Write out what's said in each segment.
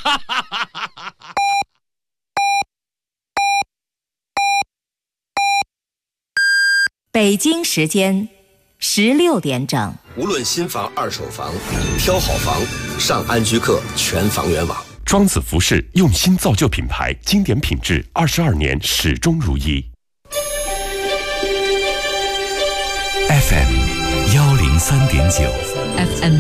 北京时间16点整。 无论新房、二手房，挑好房，上安居客全房源网。 庄子服饰用心造就品牌，经典品质，22年始终如一。 FM 103.9 FM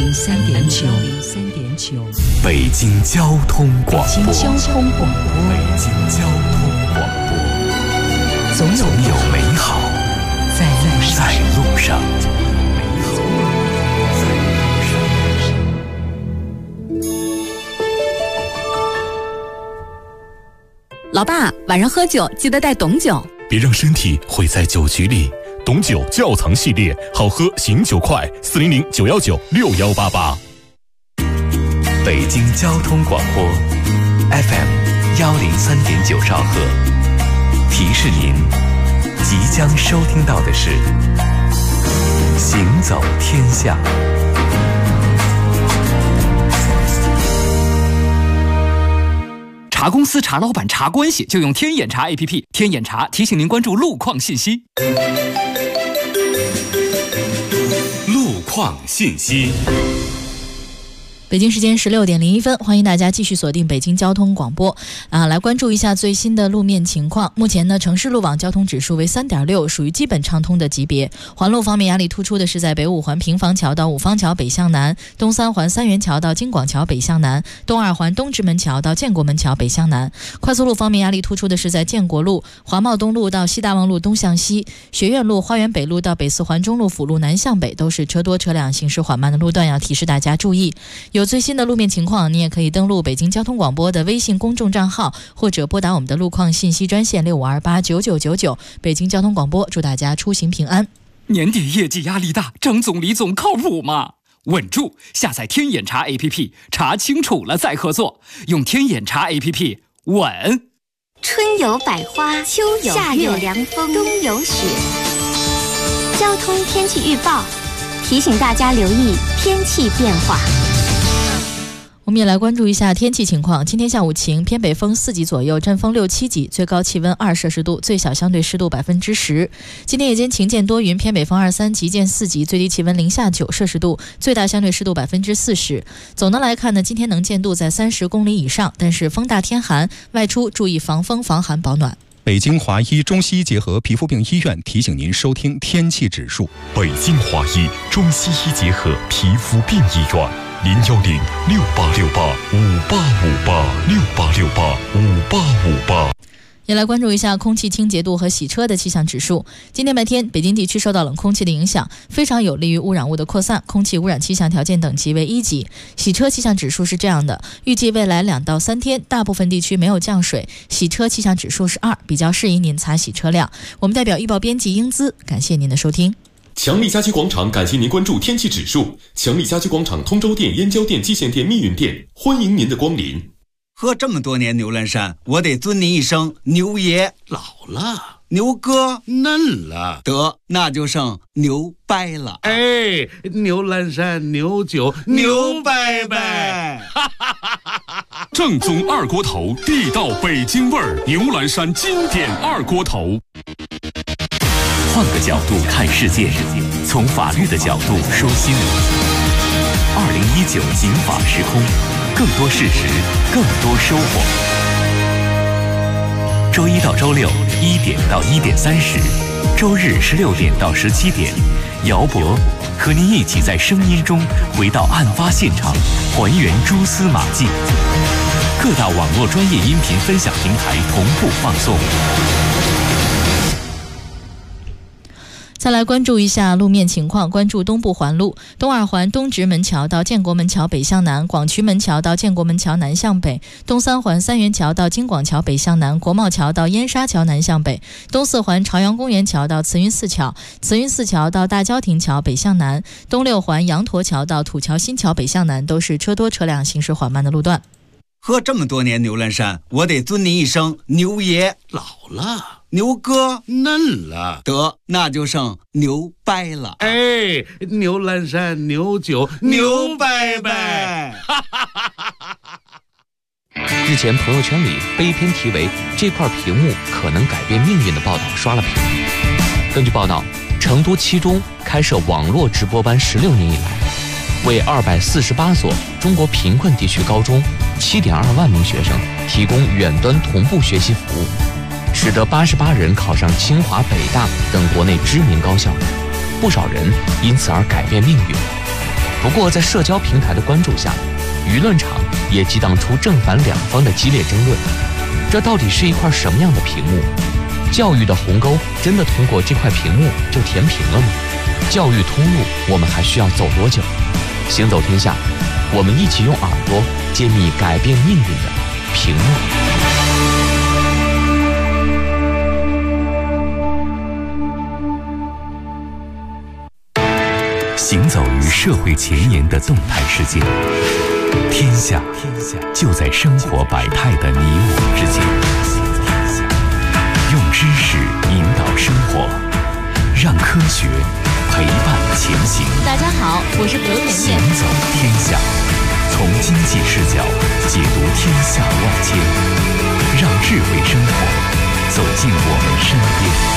103.9 北京交通广播。 北京交通广播。 北京交通广播。总有美好在路上。 老爸，晚上喝酒记得带董酒， 别让身体毁在酒局里。董酒窖藏系列，好喝醒酒快，400 919 6188。 北京交通广播 FM 103.9兆赫，提示您即将收听到的是行走天下。 查公司、查老板、查关系，就用天眼查 APP。天眼查提醒您关注路况信息。 路况信息。 北京时间16点01分，欢迎大家继续锁定北京交通广播来关注一下最新的路面情况。目前呢，城市路网交通指数为 3.6， 属于基本畅通的级别。环路方面，压力突出的是在北五环平房桥到五方桥北向南，东三环三元桥到京广桥北向南，东二环东直门桥到建国门桥北向南。快速路方面，压力突出的是在建国路、华贸东路到西大望路东向西，学院路、花园北路到北四环中路辅路南向北，都是车多车辆行驶缓慢的路段，要提示大家注意。有最新的路面情况，你也可以登录北京交通广播的微信公众账号，或者拨打我们的路况信息专线65289999。北京交通广播祝大家出行平安。 年底业绩压力大，张总李总靠谱吗？稳住！下载天眼查 APP， 查清楚了再合作。用天眼查 APP， 稳。 春有百花，秋有夏有凉风，冬有雪。交通天气预报提醒大家留意天气变化。 我们也来关注一下天气情况。今天下午晴，偏北风4级左右，阵风6、7级，最高气温2摄氏度，最小相对湿度10%。今天夜间晴间多云，偏北风2、3级见4级，最低气温零下9摄氏度，最大相对湿度40%。总的来看呢，今天能见度在30公里以上，但是风大天寒，外出注意防风防寒保暖。 北京华医中西医结合皮肤病医院提醒您收听天气指数。 北京华医中西医结合皮肤病医院，0106868585858685858。 也来关注一下空气清洁度和洗车的气象指数。今天白天，北京地区受到冷空气的影响，非常有利于污染物的扩散，空气污染气象条件等级为1级。洗车气象指数是这样的，预计未来2到3天，大部分地区没有降水，洗车气象指数是2，比较适宜您擦洗车辆。我们代表预报编辑英姿，感谢您的收听。 强力家居广场感谢您关注天气指数。强力家居广场通州店、燕郊店、蓟县店、密云店，欢迎您的光临。 喝这么多年牛栏山，我得尊您一声牛爷。 老了， 牛哥嫩了， 得那就剩牛掰了。 哎，牛栏山牛酒牛掰掰。 正宗二锅头，地道北京味儿，牛栏山经典二锅头。 换个角度看世界，从法律的角度说新闻。2019警法时空，更多事实，更多收获。周一到周六1点到1点30，周日16点到17点，姚博和您一起在声音中回到案发现场，还原蛛丝马迹。各大网络专业音频分享平台同步放送。 再来关注一下路面情况，关注东部环路，东二环东直门桥到建国门桥北向南，广渠门桥到建国门桥南向北，东三环三元桥到京广桥北向南，国贸桥到燕莎桥南向北，东四环朝阳公园桥到慈云寺桥，慈云寺桥到大郊亭桥北向南，东六环羊驼桥到土桥新桥北向南，都是车多车辆行驶缓慢的路段。 喝这么多年牛栏山，我得尊您一声牛爷。 老了， 牛哥嫩了， 得那就剩牛掰了。 哎，牛栏山牛酒牛掰掰。 日前朋友圈里被一篇题为“这块屏幕可能改变命运”的报道刷了屏。根据报道，成都七中开设网络直播班16年以来，为248所中国贫困地区高中7.2万名学生提供远端同步学习服务，使得88人考上清华、北大等国内知名高校，不少人因此而改变命运。不过，在社交平台的关注下，舆论场也激荡出正反两方的激烈争论。这到底是一块什么样的屏幕？教育的鸿沟真的通过这块屏幕就填平了吗？教育通路我们还需要走多久？行走天下，我们一起用耳朵揭秘改变命运的屏幕。 行走于社会前沿的动态世界，天下就在生活百态的你我之间。用知识引导生活，让科学陪伴前行。 大家好，我是刘甜甜。 行走天下，从经济视角解读天下万千，让智慧生活走进我们身边。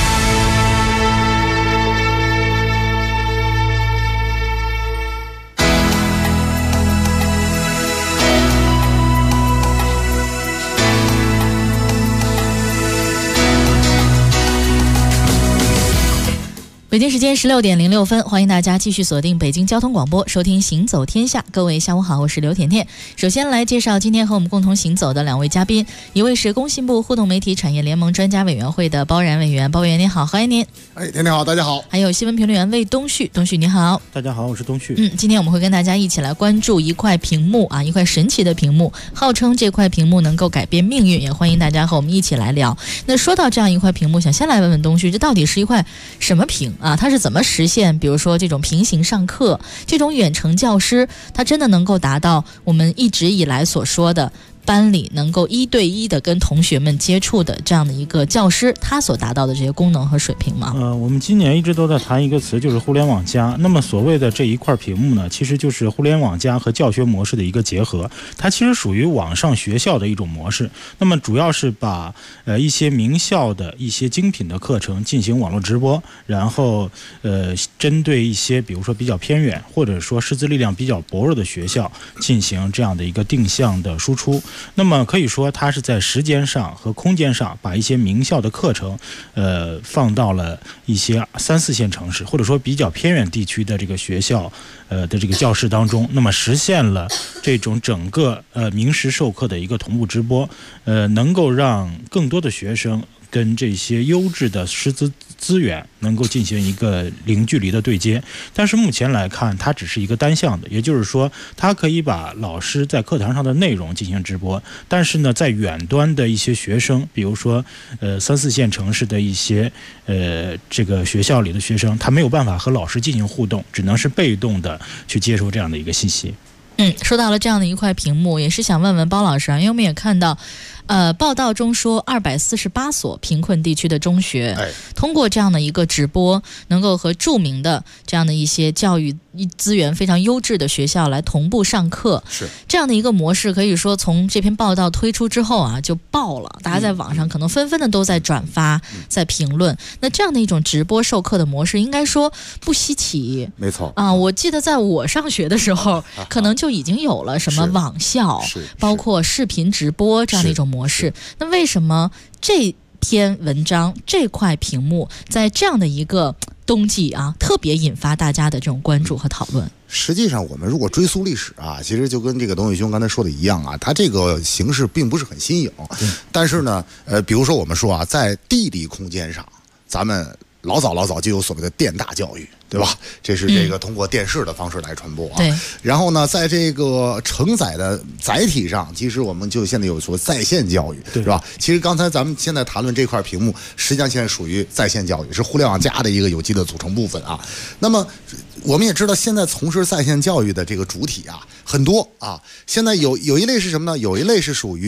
北京时间16点06分，欢迎大家继续锁定北京交通广播，收听行走天下。各位下午好，我是刘甜甜。首先来介绍今天和我们共同行走的两位嘉宾，一位是工信部互动媒体产业联盟专家委员会的包然委员，包委员您好，欢迎您。 甜甜好，大家好。 还有新闻评论员魏东旭，东旭你好。 大家好，我是东旭。 今天我们会跟大家一起来关注一块屏幕啊，一块神奇的屏幕，号称这块屏幕能够改变命运，也欢迎大家和我们一起来聊。那说到这样一块屏幕，想先来问问东旭，这到底是一块什么屏啊？它是怎么实现，比如说这种平行上课，这种远程教师，它真的能够达到我们一直以来所说的班里能够1对1的跟同学们接触的这样的一个教师，他所达到的这些功能和水平吗？ 我们今年一直都在谈一个词，就是互联网加。那么所谓的这一块屏幕呢，其实就是互联网加和教学模式的一个结合，它其实属于网上学校的一种模式。那么主要是把一些名校的一些精品的课程进行网络直播，然后针对一些比如说比较偏远或者说师资力量比较薄弱的学校进行这样的一个定向的输出。那么可以说它是在时间上和空间上把一些名校的课程放到了一些3、4线城市或者说比较偏远地区的这个学校的这个教室当中，那么实现了这种整个名师授课的一个同步直播，能够让更多的学生跟这些优质的师资源能够进行一个零距离的对接。但是目前来看，它只是一个单向的，也就是说它可以把老师在课堂上的内容进行直播，但是呢在远端的一些学生，比如说3、4线城市的一些这个学校里的学生，他没有办法和老师进行互动，只能是被动的去接收这样的一个信息。 说到了这样的一块屏幕，也是想问问包老师啊，因为我们也看到报道中说248所贫困地区的中学通过这样的一个直播，能够和著名的这样的一些教育资源非常优质的学校来同步上课。 是这样的一个模式，可以说从这篇报道推出之后啊就爆了，大家在网上可能纷纷的都在转发在评论。那这样的一种直播授课的模式应该说不稀奇， 没错啊，我记得在我上学的时候可能就已经有了什么网校包括视频直播这样的一种模式。那为什么这篇文章这块屏幕在这样的一个冬季啊特别引发大家的这种关注和讨论？ 实际上我们如果追溯历史啊，其实就跟这个董宇兄刚才说的一样啊，它这个形式并不是很新颖，但是呢比如说我们说啊，在地理空间上咱们老早就有所谓的电大教育，对吧？这是这个通过电视的方式来传播啊。然后呢，在这个承载的载体上，其实我们就现在有说在线教育，是吧？其实刚才咱们现在谈论这块屏幕，实际上现在属于在线教育，是互联网加的一个有机的组成部分啊。那么我们也知道，现在从事在线教育的这个主体啊很多啊。现在有一类是什么呢？有一类是属于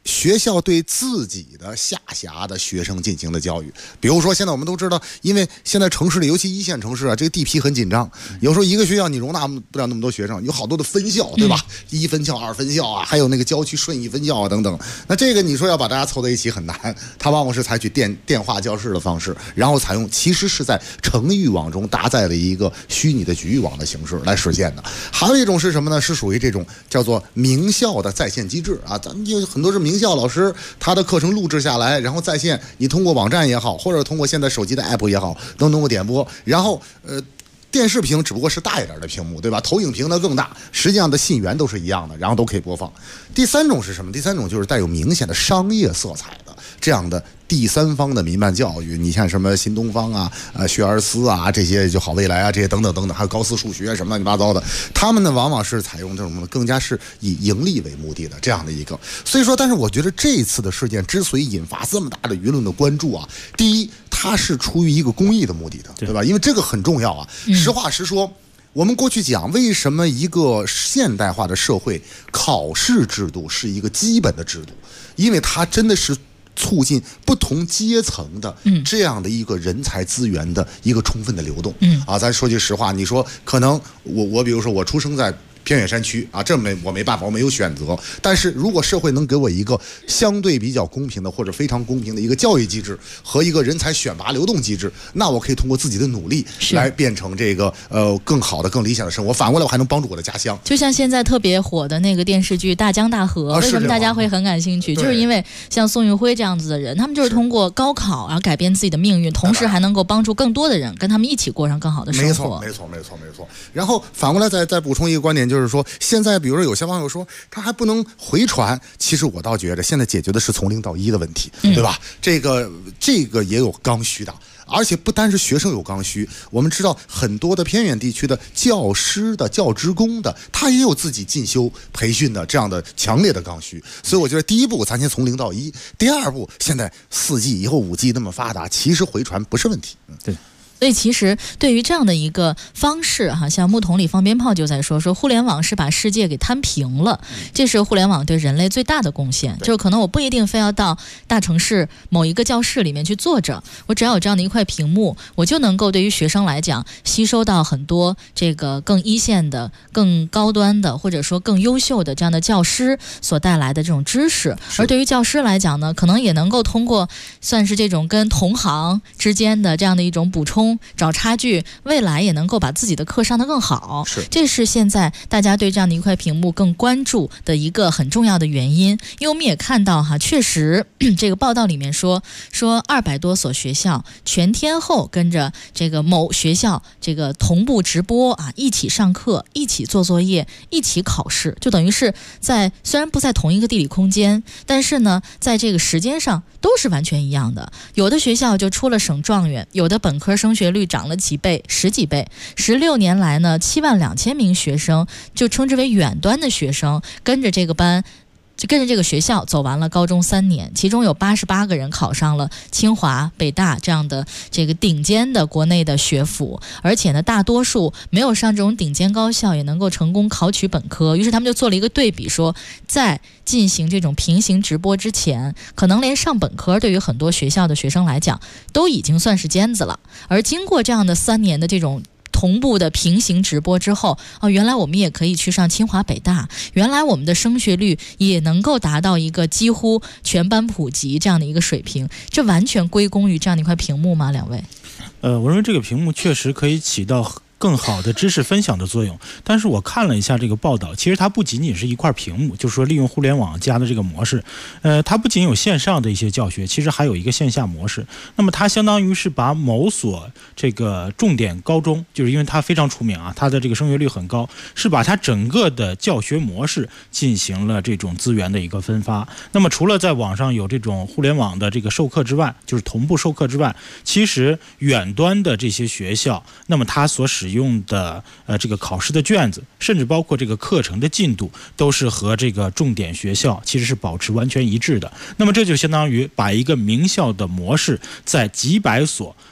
学校对自己的下辖的学生进行的教育。比如说现在我们都知道，因为现在城市里尤其一线城市啊，这个地皮很紧张，有时候一个学校你容纳不了那么多学生，有好多的分校，对吧？1分校、2分校啊，还有那个郊区顺义分校啊等等。那这个你说要把大家凑在一起很难，它往往是采取电话教室的方式，然后采用其实是在城域网中搭载了一个虚拟的局域网的形式来实现的。还有一种是什么呢？是属于这种叫做名校的在线机制啊，咱们有很多是名校老师他的课程录制下来，然后在线，你通过网站也好，或者通过现在手机的 app 也好，都能够点播。然后电视屏只不过是大一点的屏幕，对吧？投影屏呢更大，实际上的信源都是一样的，然后都可以播放。第三种是什么？第三种就是带有明显的商业色彩的这样的第三方的民办教育。你像什么新东方啊、学而思啊这些，就好未来啊这些等等等等，还有高斯数学什么乱七八糟的，他们呢往往是采用这种更加是以盈利为目的的这样的一个。所以说，但是我觉得这一次的事件之所以引发这么大的舆论的关注啊，第一，它是出于一个公益的目的的，对吧？因为这个很重要啊。实话实说，我们过去讲为什么一个现代化的社会考试制度是一个基本的制度，因为它真的是促进不同阶层的这样的一个人才资源的一个充分的流动。咱说句实话，你说可能我比如说我出生在偏远山区啊，这我没办法，我没有选择。但是如果社会能给我一个相对比较公平的或者非常公平的一个教育机制和一个人才选拔流动机制，那我可以通过自己的努力来变成这个更好的、更理想的生活。反过来，我还能帮助我的家乡。 就像现在特别火的那个电视剧《大江大河》，为什么大家会很感兴趣？就是因为像宋运辉这样子的人，他们就是通过高考然后改变自己的命运，同时还能够帮助更多的人，跟他们一起过上更好的生活。 没错。然后反过来再补充一个观点，就是说现在比如说有些网友说他还不能回传，其实我倒觉得现在解决的是从0到1的问题，对吧？这个也有刚需的。而且不单是学生有刚需，我们知道很多的偏远地区的教师的教职工的，他也有自己进修培训的这样的强烈的刚需。所以我觉得第一步咱先从0到1，第二步现在4G 以后5G 那么发达，其实回传不是问题。 对。 所以其实对于这样的一个方式像木桶里放鞭炮就在说互联网是把世界给摊平了，这是互联网对人类最大的贡献。就是可能我不一定非要到大城市某一个教室里面去坐着，我只要有这样的一块屏幕，我就能够对于学生来讲吸收到很多这个更一线的、更高端的或者说更优秀的这样的教师所带来的这种知识。而对于教师来讲呢，可能也能够通过算是这种跟同行之间的这样的一种补充，找差距，未来也能够把自己的课上得更好。这是现在大家对这样的一块屏幕更关注的一个很重要的原因。因为我们也看到确实这个报道里面说200多所学校全天候跟着这个某学校这个同步直播一起上课，一起做作业，一起考试，就等于是虽然不在同一个地理空间，但是呢在这个时间上都是完全一样的。有的学校就出了省状元，有的本科升学率涨了几倍、10几倍。16年来呢，72000名学生，就称之为远端的学生，跟着这个学校走完了高中3年，其中有88个人考上了清华、北大这样的这个顶尖的国内的学府，而且呢，大多数没有上这种顶尖高校也能够成功考取本科。于是他们就做了一个对比，说在进行这种平行直播之前，可能连上本科对于很多学校的学生来讲都已经算是尖子了，而经过这样的3年的这种同步的平行直播之后，原来我们也可以去上清华北大，原来我们的升学率也能够达到一个几乎全班普及这样的一个水平。这完全归功于这样的一块屏幕吗？两位？ 我认为这个屏幕确实可以起到更好的知识分享的作用。但是我看了一下这个报道，其实它不仅仅是一块屏幕，就是说利用互联网加的这个模式，它不仅有线上的一些教学，其实还有一个线下模式。那么它相当于是把某所这个重点高中，就是因为它非常出名它的这个升学率很高，是把它整个的教学模式进行了这种资源的一个分发。那么除了在网上有这种互联网的这个授课之外，就是同步授课之外，其实远端的这些学校，那么它所使用的这个考试的卷子，甚至包括这个课程的进度，都是和这个重点学校其实是保持完全一致的。那么这就相当于把一个名校的模式在几百所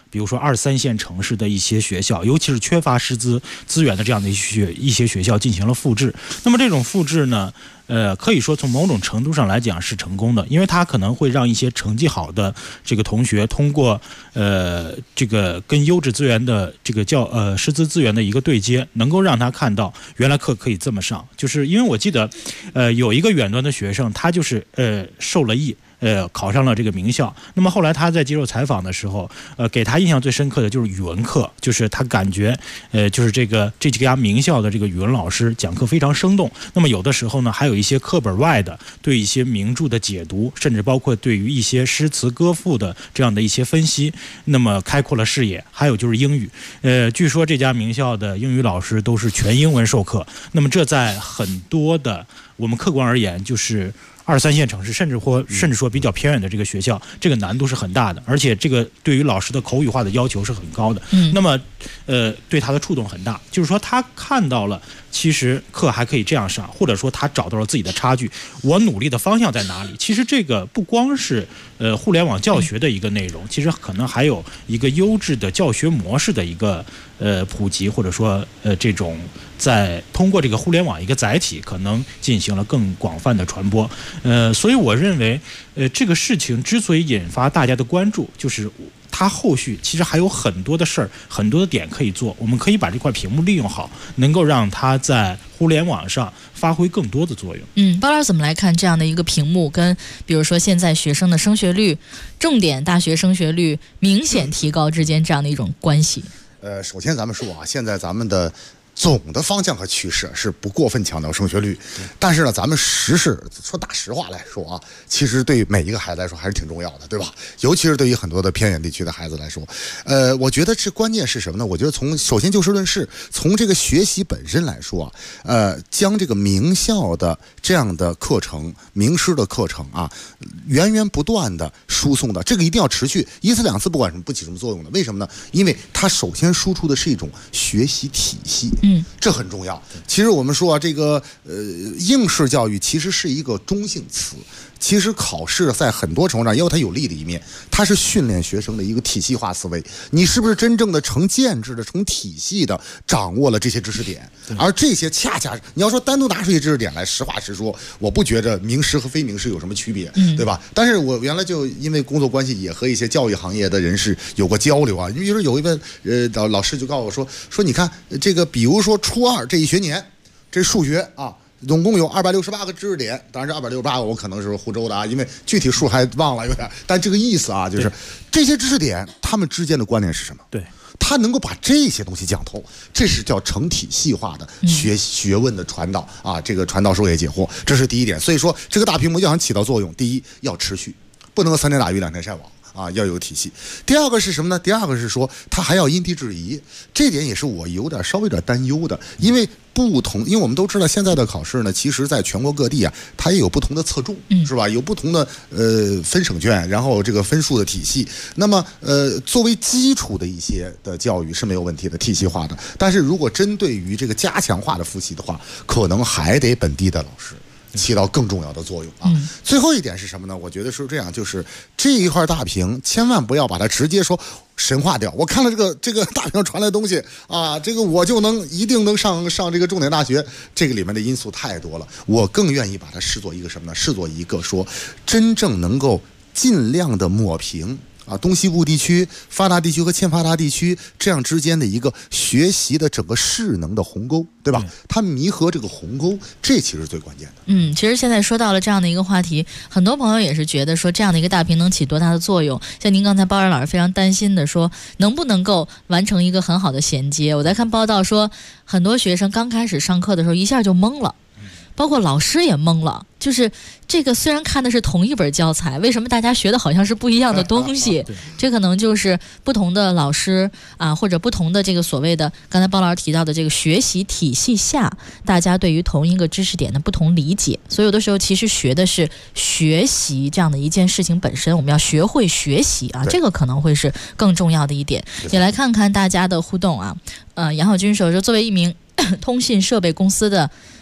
比如说2、3线城市的一些学校，尤其是缺乏师资资源的这样的一些学校进行了复制。那么这种复制呢，可以说从某种程度上来讲是成功的，因为它可能会让一些成绩好的这个同学通过这个跟优质资源的这个师资资源的一个对接，能够让他看到原来课可以这么上。就是因为我记得有一个远端的学生，他就是受了益。考上了这个名校。那么后来他在接受采访的时候，给他印象最深刻的就是语文课，就是他感觉，就是这几家名校的这个语文老师讲课非常生动。那么有的时候呢，还有一些课本外的对一些名著的解读，甚至包括对于一些诗词歌赋的这样的一些分析，那么开阔了视野。还有就是英语，据说这家名校的英语老师都是全英文授课。那么这在很多的我们客观而言，就是2、3线城市，甚至说比较偏远的这个学校，这个难度是很大的，而且这个对于老师的口语化的要求是很高的。那么对他的触动很大，就是说他看到了其实课还可以这样上，或者说他找到了自己的差距，我努力的方向在哪里。其实这个不光是互联网教学的一个内容，其实可能还有一个优质的教学模式的一个普及，或者说这种在通过这个互联网一个载体，可能进行了更广泛的传播。所以我认为这个事情之所以引发大家的关注，就是它后续其实还有很多的事儿，很多的点可以做。我们可以把这块屏幕利用好，能够让它在互联网上发挥更多的作用。 包老师怎么来看这样的一个屏幕跟比如说现在学生的升学率，重点大学升学率明显提高之间这样的一种关系？ 首先咱们说啊，现在咱们的总的方向和趋势是不过分强调升学率，但是呢，咱们说大实话来说啊，其实对每一个孩子来说还是挺重要的，对吧？尤其是对于很多的偏远地区的孩子来说，我觉得这关键是什么呢？我觉得首先就事论事，从这个学习本身来说啊，将这个名校的这样的课程、名师的课程啊，源源不断的输送的，这个一定要持续1次2次，不管什么不起什么作用的。为什么呢？因为它首先输出的是一种学习体系。这很重要。其实我们说啊，这个应试教育其实是一个中性词。其实考试在很多程度上也有它有利的一面，它是训练学生的一个体系化思维。你是不是真正的成建制的、成体系的掌握了这些知识点？而这些恰恰你要说单独拿出一些知识点来，实话实说，我不觉着名师和非名师有什么区别，对吧？但是我原来就因为工作关系，也和一些教育行业的人士有过交流啊。比如说有一位老师就告诉我说你看这个，比如说初2这一学年，这数学啊，总共有268个知识点，当然这268个我可能是湖州的啊，因为具体数还忘了有点，但这个意思啊，就是这些知识点它们之间的关联是什么？ 对， 他能够把这些东西讲透，这是叫成体系化的学问的传导啊，这个传道授业解惑，这是第一点。所以说这个大屏幕要想起到作用，第一要持续，不能3天打鱼2天晒网。要有体系。第二个是什么呢？第二个是说它还要因地制宜，这点也是我稍微有点担忧的，因为我们都知道现在的考试呢，其实在全国各地啊，它也有不同的侧重，是吧？有不同的分省卷，然后这个分数的体系。那么作为基础的一些的教育是没有问题的，体系化的。但是如果针对于这个加强化的复习的话，可能还得本地的老师起到更重要的作用啊。最后一点是什么呢？我觉得是这样，就是这一块大屏千万不要把它直接说神化掉。我看了这个大屏传来的东西啊，这个我就一定能上这个重点大学，这个里面的因素太多了。我更愿意把它视作一个什么呢？视作一个说真正能够尽量的抹平东西部地区、发达地区和欠发达地区这样之间的一个学习的整个势能的鸿沟，对吧？它弥合这个鸿沟，这其实是最关键的。 其实现在说到了这样的一个话题，很多朋友也是觉得说这样的一个大屏能起多大的作用。像您刚才包然老师非常担心的说，能不能够完成一个很好的衔接？我在看报道说，很多学生刚开始上课的时候一下就懵了。包括老师也懵了，就是这个虽然看的是同一本教材，为什么大家学的好像是不一样的东西？这可能就是不同的老师啊，或者不同的这个所谓的刚才包老师提到的这个学习体系下，大家对于同一个知识点的不同理解。所以有的时候其实学的是学习这样的一件事情本身，我们要学会学习啊，这个可能会是更重要的一点。也来看看大家的互动啊。杨浩军说，作为一名通信设备公司的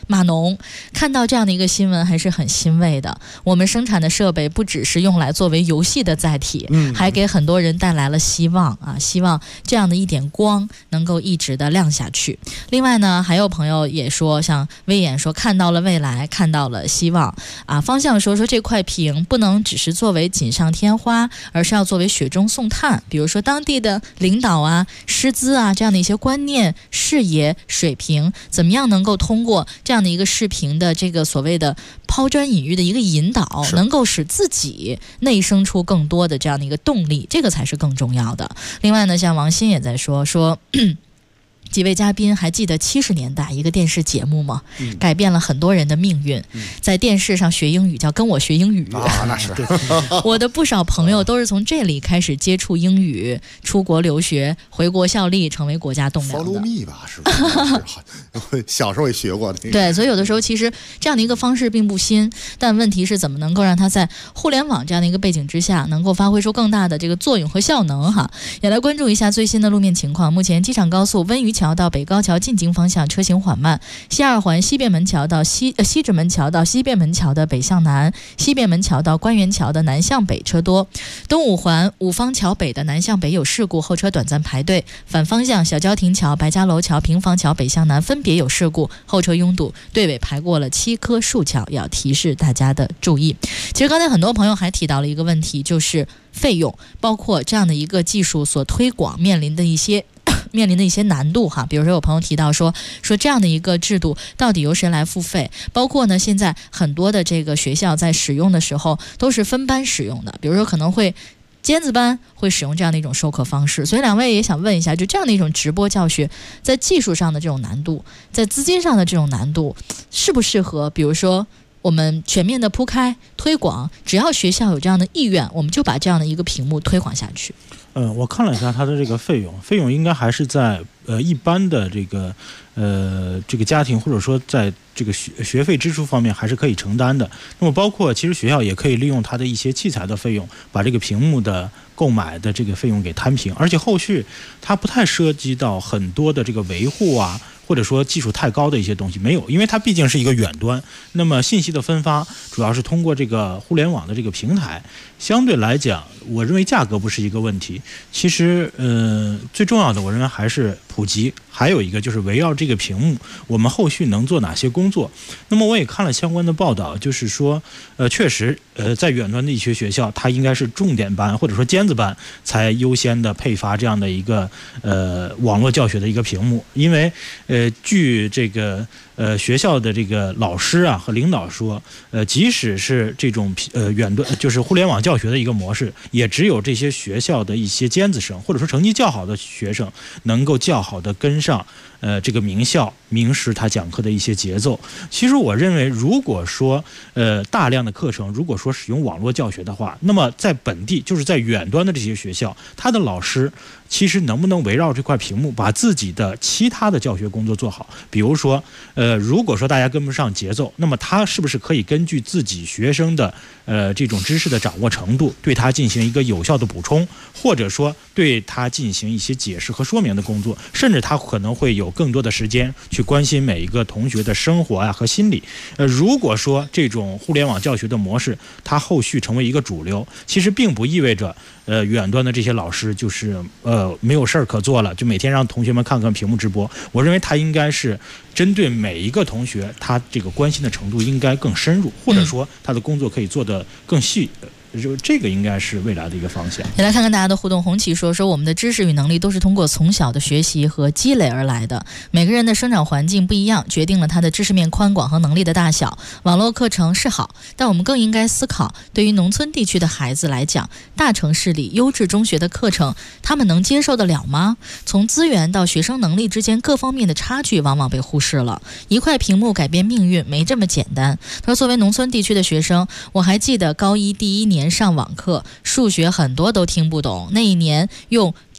码农，看到这样的一个新闻还是很欣慰的。我们生产的设备不只是用来作为游戏的载体，还给很多人带来了希望啊！希望这样的一点光能够一直的亮下去。另外呢，还有朋友也说，像威眼说看到了未来，看到了希望啊。方向说这块屏不能只是作为锦上添花，而是要作为雪中送炭。比如说当地的领导啊、师资啊这样的一些观念、视野、水平，怎么样能够通过这样的一个视频的这个所谓的抛砖引玉的一个引导，能够使自己内生出更多的这样的一个动力，这个才是更重要的。另外呢，像王鑫也在说几位嘉宾还记得70年代一个电视节目吗？改变了很多人的命运。在电视上学英语叫跟我学英语啊，那是我的不少朋友都是从这里开始接触英语，出国留学，回国效力，成为国家栋梁的。 Follow me 吧，是不是？小时候也学过那个。 对，所以有的时候其实这样的一个方式并不新，但问题是怎么能够让它在互联网这样的一个背景之下，能够发挥出更大的这个作用和效能哈。也来关注一下最新的路面情况。目前机场高速温榆桥到北高桥进京方向车行缓慢，西二环西便门桥到西直门桥到西便门桥的北向南，西便门桥到官园桥的南向北车多。东五环五方桥北的南向北有事故，后车短暂排队。反方向小郊亭桥、白家楼桥、平房桥北向南分别有事故，后车拥堵，队尾排过了7棵树桥，要提示大家的注意。其实刚才很多朋友还提到了一个问题，就是费用，包括这样的一个技术所推广面临的一些难度哈。比如说有朋友提到说这样的一个制度到底由谁来付费，包括呢现在很多的这个学校在使用的时候都是分班使用的，比如说可能会尖子班会使用这样的一种授课方式。所以两位也想问一下，就这样的一种直播教学，在技术上的这种难度，在资金上的这种难度，适不适合比如说我们全面的铺开推广，只要学校有这样的意愿，我们就把这样的一个屏幕推广下去。 我看了一下它的这个费用应该还是在一般的这个家庭，或者说在这个学费支出方面还是可以承担的。那么包括其实学校也可以利用它的一些器材的费用，把这个屏幕的购买的这个费用给摊平，而且后续它不太涉及到很多的这个维护啊，或者说技术太高的一些东西没有，因为它毕竟是一个远端，那么信息的分发主要是通过这个互联网的这个平台，相对来讲我认为价格不是一个问题。其实最重要的我认为还是普及，还有一个就是围绕这个屏幕我们后续能做哪些工作。那么我也看了相关的报道，就是说确实在远端的一些学校，它应该是重点班或者说尖子班才优先的配发这样的一个网络教学的一个屏幕。因为据这个学校的这个老师啊和领导说，即使是这种远端就是互联网教学的一个模式，也只有这些学校的一些尖子生或者说成绩较好的学生能够较好的跟上这个名校名师他讲课的一些节奏。其实我认为如果说大量的课程如果说使用网络教学的话，那么在本地就是在远端的这些学校，他的老师其实能不能围绕这块屏幕把自己的其他的教学工作做好。比如说如果说大家跟不上节奏，那么他是不是可以根据自己学生的这种知识的掌握程度，对他进行一个有效的补充，或者说对他进行一些解释和说明的工作，甚至他可能会有更多的时间去关心每一个同学的生活啊和心理。如果说这种互联网教学的模式它后续成为一个主流，其实并不意味着远端的这些老师就是没有事儿可做了，就每天让同学们看看屏幕直播。我认为他应该是针对每一个同学，他这个关心的程度应该更深入，或者说他的工作可以做得更细。就这个应该是未来的一个方向。 也来看看大家的互动。红旗说我们的知识与能力都是通过从小的学习和积累而来的，每个人的生长环境不一样，决定了他的知识面宽广和能力的大小。网络课程是好，但我们更应该思考，对于农村地区的孩子来讲，大城市里优质中学的课程他们能接受得了吗？从资源到学生能力之间各方面的差距往往被忽视了。一块屏幕改变命运没这么简单。他说作为农村地区的学生，我还记得高一第1年上网课，数学很多都听不懂，那一年用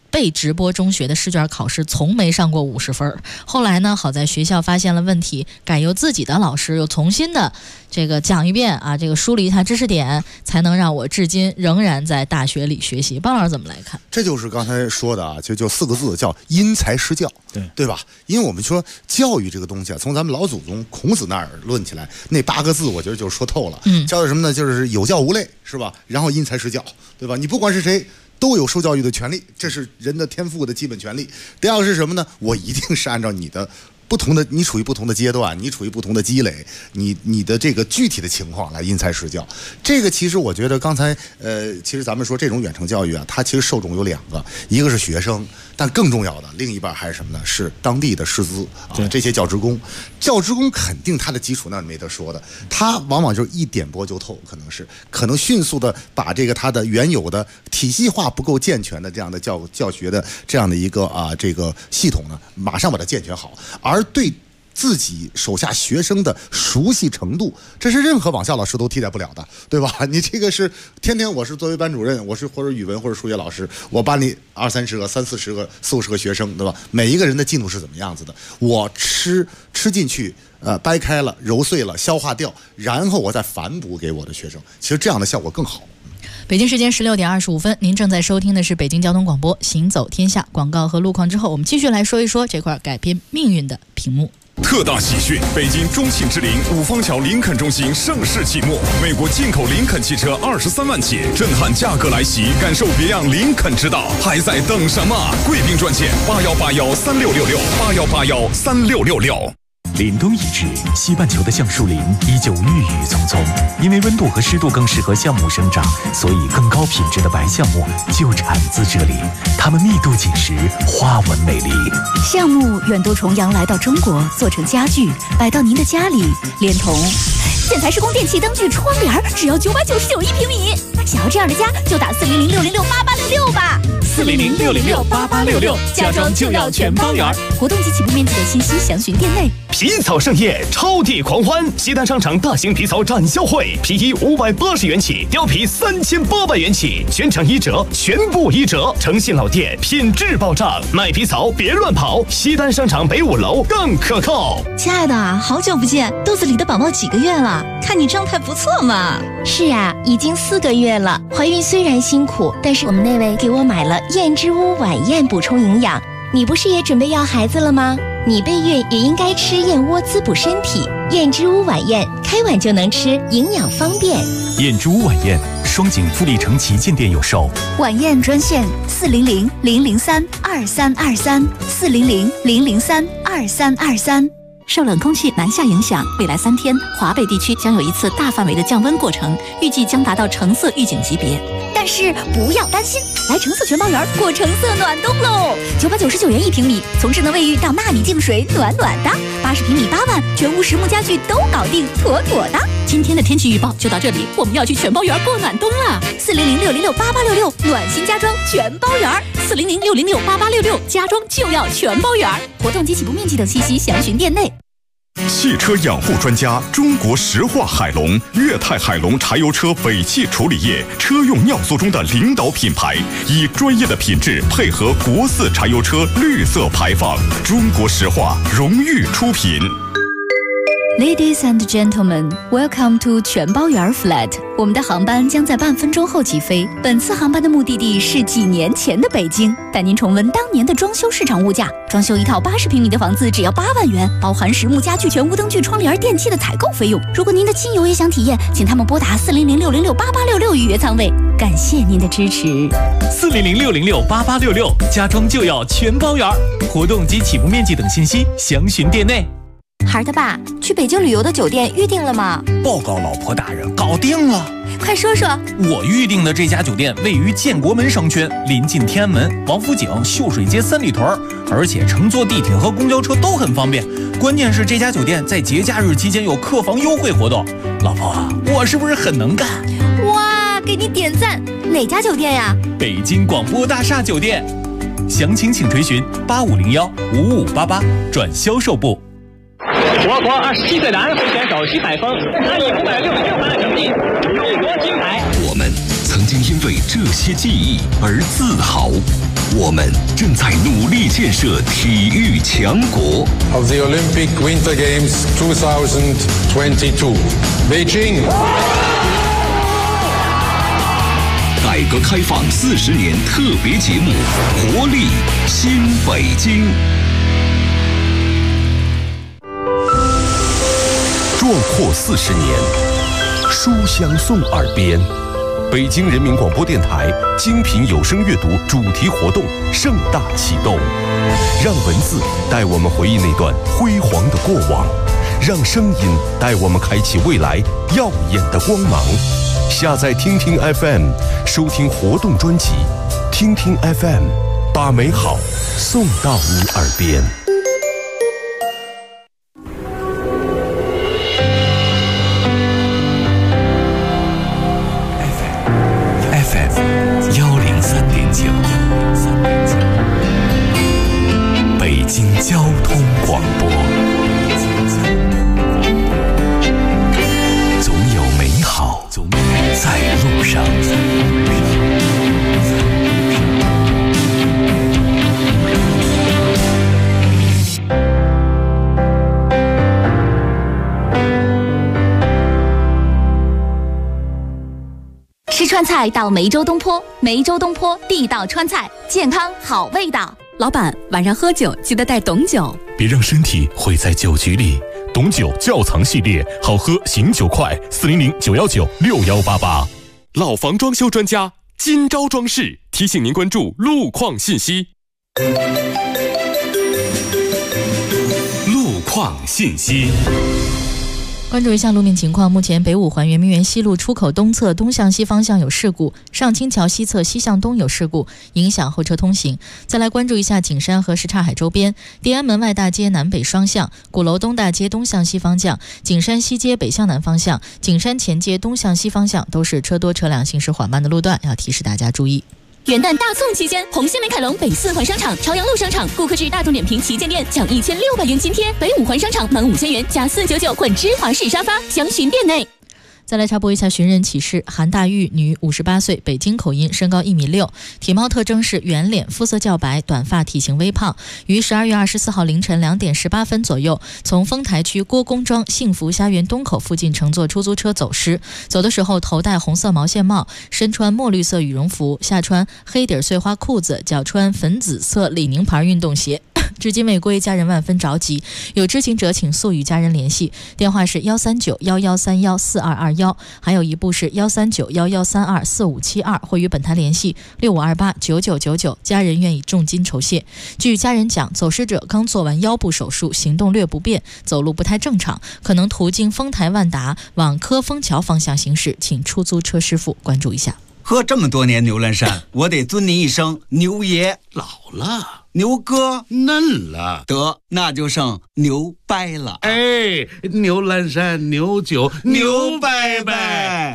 被直播中学的试卷考试从没上过50分。后来呢，好在学校发现了问题，改由自己的老师又重新的这个讲一遍啊，这个梳理一下知识点，才能让我至今仍然在大学里学习。包老师怎么来看？ 这就是刚才说的啊，就4个字，叫因材施教，对吧？因为我们说教育这个东西啊，从咱们老祖宗孔子那儿论起来，那8个字我觉得就是说透了。教育什么呢？就是有教无类，是吧？然后因材施教，对吧？你不管是谁，都有受教育的权利，这是人的天赋的基本权利。第二个是什么呢？我一定是按照你的不同的，你处于不同的阶段，你处于不同的积累，你的这个具体的情况来因材施教。这个其实我觉得刚才其实咱们说这种远程教育啊，它其实受众有2个，一个是学生，但更重要的另一半还是什么呢？是当地的师资啊，这些教职工。教职工肯定他的基础那没得说的，他往往就是一点拨就透，可能迅速的把这个他的原有的体系化不够健全的这样的教学的这样的一个这个系统呢，马上把它健全好。而对自己手下学生的熟悉程度，这是任何网校老师都替代不了的，对吧？你这个是天天我是作为班主任，我是或者语文或者数学老师，我班里20-30个、30-40个、40-50个学生，对吧？每一个人的进度是怎么样子的？我吃进去，掰开了、揉碎了、消化掉，然后我再反哺给我的学生。其实这样的效果更好。 北京时间16点25分，您正在收听的是北京交通广播《行走天下》。广告和路况之后，我们继续来说一说这块改变命运的屏幕。 特大喜讯！北京中信之林五方桥林肯中心盛世启幕，美国进口林肯汽车23万起，震撼价格来袭，感受别样林肯之道，还在等什么？贵宾专线81813666，81813666。 凛冬已至，西半球的橡树林依旧郁郁葱葱。因为温度和湿度更适合橡木生长，所以更高品质的白橡木就产自这里。它们密度紧实，花纹美丽。 橡木远渡重洋来到中国，做成家具，摆到您的家里，连同建材施工电器、灯具、窗帘，只要999一平米。想要这样的家，就打400-606-8866吧。 400-606-8866，家装就要全包圆。 活动及起步面积的信息详询店内。 皮草盛宴，超地狂欢！西单商场大型皮草展销会，皮衣580元起，貂皮3800元起，全场1折，全部1折。诚信老店，品质保障，卖皮草别乱跑。西单商场北5楼更可靠。 亲爱的，好久不见，肚子里的宝宝几个月了？看你状态不错嘛。 是啊，已经4个月了。怀孕虽然辛苦，但是我们那位给我买了燕之屋晚宴补充营养。你不是也准备要孩子了吗？你备孕也应该吃燕窝滋补身体。燕之屋晚宴开碗就能吃，营养方便。 燕之屋晚宴，双井富力城旗舰店有售。 晚宴专线400-003-2323，400-003-2323。受冷空气南下影响，未来3天，华北地区将有一次大范围的降温过程，预计将达到橙色预警级别。但是不要担心，来橙色全包园过橙色暖冬喽！999元一平米，从智能卫浴到纳米净水，暖暖的；80平米8万，全屋实木家具都搞定，妥妥的。今天的天气预报就到这里，我们要去全包园过暖冬了。400-606-8866，暖心家装全包园。400-606-8866，家装就要全包园。活动及起步面积等信息详询店内。 汽车养护专家中国石化海龙，粤泰海龙柴油车尾气处理液车用尿素中的领导品牌，以专业的品质配合国4柴油车绿色排放，中国石化荣誉出品。 Ladies and gentlemen, welcome to 全包园 flat。我们的航班将在半分钟后起飞。本次航班的目的地是几年前的北京，带您重温当年的装修市场物价。装修一套80平米的房子只要8万元，包含实木家具、全屋灯具、窗帘、电器的采购费用。如果您的亲友也想体验，请他们拨打400-606-8866预约舱位。感谢您的支持。 400-606-8866，家装就要全包园。活动及起步面积等信息详询店内。 孩儿他爸，去北京旅游的酒店预定了吗？ 报告老婆大人，搞定了。 快说说。 我预定的这家酒店位于建国门商圈，临近天安门、王府井、秀水街三里屯，而且乘坐地铁和公交车都很方便。关键是这家酒店在节假日期间有客房优惠活动。老婆，我是不是很能干？ 哇，给你点赞！哪家酒店呀？ 北京广播大厦酒店。详情请垂询8501-5588转销售部。 我国27岁男会选手徐海峰，他以566分的成绩勇夺金牌。 我们曾经因为这些记忆而自豪。 我们正在努力建设体育强国。 Of the Olympic Winter Games 2022, Beijing. 改革开放40年特别节目《活力新北京》。壮阔40年，书香送耳边。北京人民广播电台精品有声阅读主题活动盛大启动，让文字带我们回忆那段辉煌的过往，让声音带我们开启未来耀眼的光芒。下载听听 FM， 收听活动专辑。听听 FM， 把美好送到你耳边。 FM 103.9，北京交通广播。总有美好在路上。 吃川菜到梅州东坡，梅州东坡地道川菜，健康好味道。 老板，晚上喝酒记得带董酒， 别让身体毁在酒局里。董酒窖藏系列，好喝醒酒快，400-919-6188。老房装修专家金招装饰提醒您关注路况信息。路况信息。 关注一下路面情况，目前北五环圆明园西路出口东侧东向西方向有事故，上清桥西侧西向东有事故，影响后车通行。再来关注一下景山和什刹海周边，地安门外大街南北双向，鼓楼东大街东向西方向，景山西街北向南方向，景山前街东向西方向都是车多车辆行驶缓慢的路段，要提示大家注意。 元旦大送期间，红星美凯龙北4环商场、朝阳路商场顾客至大众点评旗舰店享1600元津贴，北5环商场满5000元加499混芝华士沙发，详询店内。 再来插播一下寻人启事，韩大玉，女，58岁，北京口音，身高1.6米，体貌特征是圆脸，肤色较白，短发，体型微胖，于12月24号凌晨2点18分左右，从丰台区郭公庄幸福家园东口附近乘坐出租车走失，走的时候头戴红色毛线帽，身穿墨绿色羽绒服，下穿黑底碎花裤子，脚穿粉紫色李宁牌运动鞋。至今未归，家人万分着急，有知情者请速与家人联系，电话是13911314221，还有一部是13911324572，或与本台联系65289999，家人愿意重金酬谢。据家人讲，走失者刚做完腰部手术，行动略不便，走路不太正常，可能途经丰台万达往科丰桥方向行驶，请出租车师傅关注一下。 喝这么多年牛栏山，我得尊您一声牛爷。 老了， 牛哥嫩了， 得那就剩牛掰了。 哎，牛栏山牛酒牛掰掰。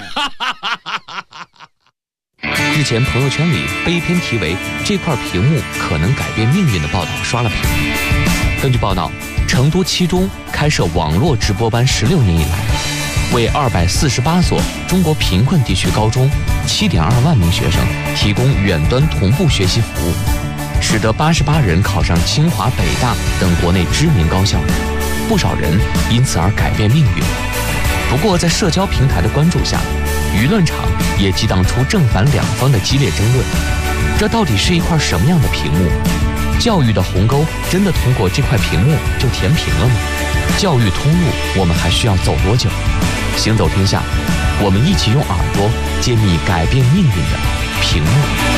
日前朋友圈里被一篇题为“这块屏幕可能改变命运”的报道刷了屏。根据报道，成都七中开设网络直播班16年以来，为248所中国贫困地区高中7.2万名学生提供远端同步学习服务，使得88人考上清华、北大等国内知名高校，不少人因此而改变命运。不过，在社交平台的关注下，舆论场也激荡出正反两方的激烈争论。这到底是一块什么样的屏幕？教育的鸿沟真的通过这块屏幕就填平了吗？教育通路我们还需要走多久？行走天下，我们一起用耳朵揭秘改变命运的屏幕。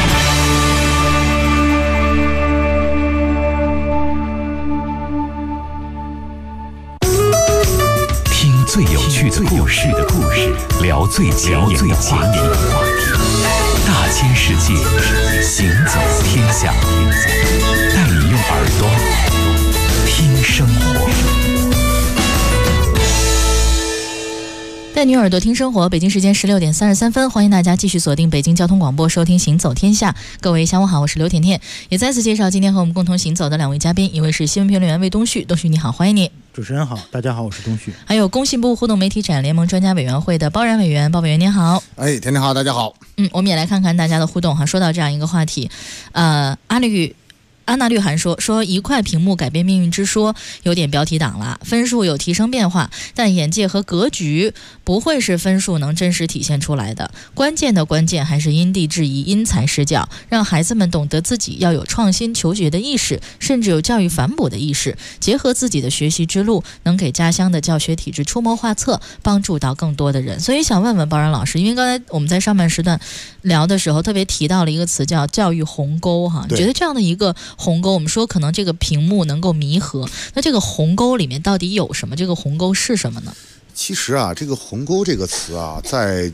听最有趣的故事，聊最前沿的话题。大千世界，行走天下，带你用耳朵听生活。 带你耳朵听生活，北京时间16点33分，欢迎大家继续锁定北京交通广播，收听行走天下。各位下午好，我是刘甜甜，也再次介绍今天和我们共同行走的两位嘉宾，一位是新闻评论员魏东旭，东旭你好，欢迎你。 主持人好，大家好，我是东旭。 还有工信部互动媒体展联盟专家委员会的包然委员，包委员您好。 哎，甜甜好，大家好。 我们也来看看大家的互动哈。说到这样一个话题，安娜绿涵说一块屏幕改变命运之说有点标题党了，分数有提升变化，但眼界和格局不会是分数能真实体现出来的。关键还是因地制宜，因材施教，让孩子们懂得自己要有创新求学的意识，甚至有教育反哺的意识，结合自己的学习之路，能给家乡的教学体制出谋划策，帮助到更多的人。所以想问问包然老师，因为刚才我们在上半时段聊的时候特别提到了一个词叫教育鸿沟哈，你觉得这样的一个鸿沟，我们说可能这个屏幕能够弥合，那这个鸿沟里面到底有什么？这个鸿沟是什么呢？ 其实啊，这个鸿沟这个词啊，在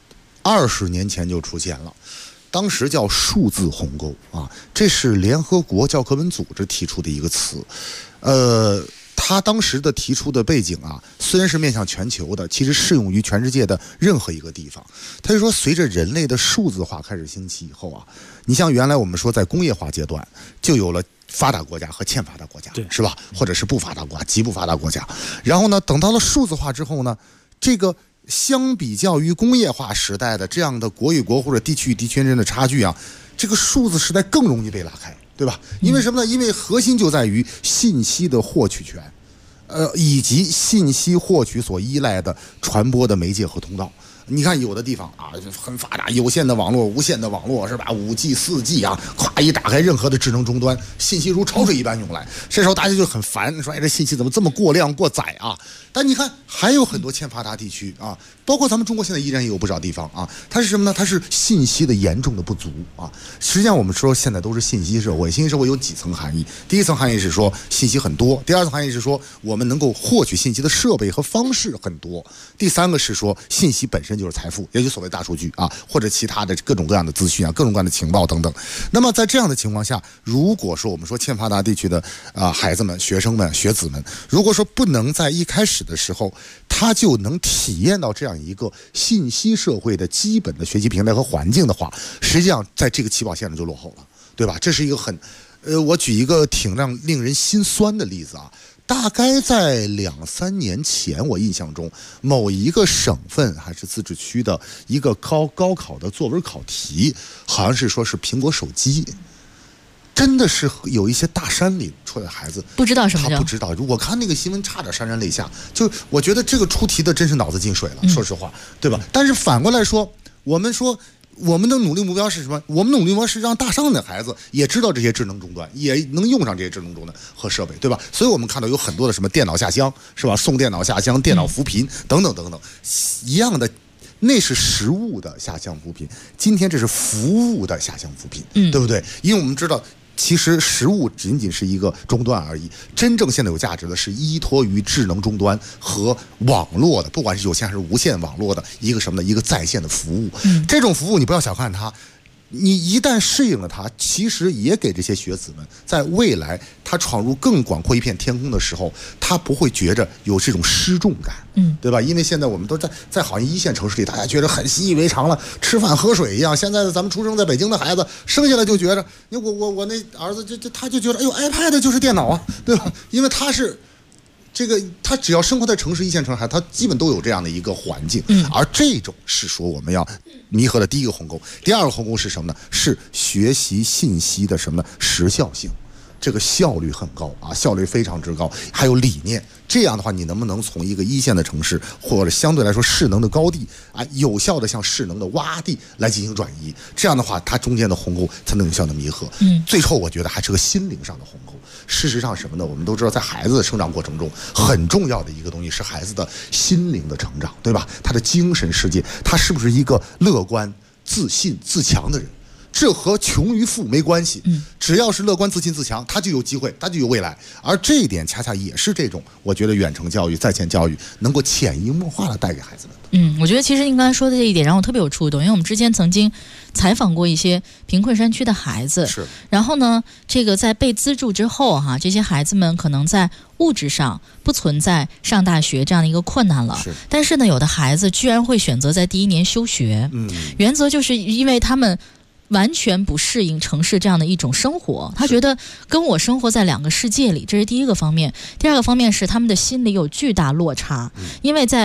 20年前就出现了，当时叫数字鸿沟啊，这是联合国教科文组织提出的一个词。他当时的提出的背景啊，虽然是面向全球的，其实适用于全世界的任何一个地方。他就说，随着人类的数字化开始兴起以后啊，你像原来我们说在工业化阶段就有了发达国家和欠发达国家，是吧？或者是不发达国家、极不发达国家。然后呢，等到了数字化之后呢，这个相比较于工业化时代的这样的国与国或者地区与地区之间的差距啊，这个数字时代更容易被拉开，对吧？因为什么呢？因为核心就在于信息的获取权，以及信息获取所依赖的传播的媒介和通道。你看有的地方啊很发达，有线的网络、无线的网络是吧？5G、4G 啊，咵一打开任何的智能终端，信息如潮水一般涌来。这时候大家就很烦，说哎这信息怎么这么过量过载啊？但你看还有很多欠发达地区啊，包括咱们中国现在依然也有不少地方啊，它是什么呢？它是信息的严重的不足啊。实际上我们说现在都是信息社会，信息社会有几层含义。第一层含义是说信息很多，第二层含义是说我们能够获取信息的设备和方式很多，第三个是说信息本身就是财富，也就是所谓大数据啊，或者其他的各种各样的资讯啊，各种各样的情报等等。那么在这样的情况下，如果说我们说欠发达地区的孩子们、学生们、学子们，如果说不能在一开始的时候，他就能体验到这样一个信息社会的基本的学习平台和环境的话，实际上在这个起跑线上就落后了，对吧？这是一个很，我举一个挺令人心酸的例子啊。大概在2-3年前，我印象中某一个省份还是自治区的一个高考的作文考题，好像是说是苹果手机。真的是有一些大山里出来的孩子不知道什么叫， 他不知道。我看那个新闻差点潸然泪下，就我觉得这个出题的真是脑子进水了，说实话，对吧？但是反过来说，我们说我们的努力目标是什么？我们努力目标是让大上的孩子也知道这些智能终端，也能用上这些智能终端和设备，对吧？所以我们看到有很多的什么电脑下乡，是吧？送电脑下乡、电脑扶贫等等等等，一样的。那是实物的下乡扶贫，今天这是服务的下乡扶贫，对不对？因为我们知道，其实实物仅仅是一个终端而已，真正现在有价值的是依托于智能终端和网络的，不管是有线还是无线网络的一个什么的一个在线的服务。这种服务你不要小看它。你一旦适应了它，其实也给这些学子们在未来他闯入更广阔一片天空的时候，他不会觉着有这种失重感，对吧？因为现在我们都在好像一线城市里，大家觉得很习以为常了，吃饭喝水一样。现在咱们出生在北京的孩子，生下来就觉着，我那儿子他就觉得，哎呦 ，iPad 就是电脑啊，对吧？因为他是。这个他只要生活在城市一线城市，他基本都有这样的一个环境，而这种是说我们要弥合的第一个鸿沟。第二个鸿沟是什么呢？是学习信息的什么呢？时效性，这个效率很高啊，效率非常之高，还有理念。这样的话，你能不能从一个一线的城市或者相对来说势能的高地啊，有效的向势能的洼地来进行转移？这样的话，它中间的鸿沟才能有效的弥合。最后我觉得还是个心灵上的鸿沟。事实上什么呢？我们都知道，在孩子的成长过程中，很重要的一个东西是孩子的心灵的成长，对吧？他的精神世界，他是不是一个乐观、自信、自强的人？这和穷与富没关系，只要是乐观、自信、自强，他就有机会，他就有未来。而这一点恰恰也是这种，我觉得远程教育、在线教育能够潜移默化的带给孩子们的。 我觉得其实您刚才说的这一点让我特别有触动，因为我们之前曾经采访过一些贫困山区的孩子， 是。 然后呢，这个在被资助之后哈，这些孩子们可能在物质上不存在上大学这样的一个困难了， 是。 但是呢，有的孩子居然会选择在第1年休学，原则就是因为他们完全不适应城市这样的一种生活，他觉得跟我生活在2个世界里，这是第一个方面。第二个方面是他们的心里有巨大落差，因为在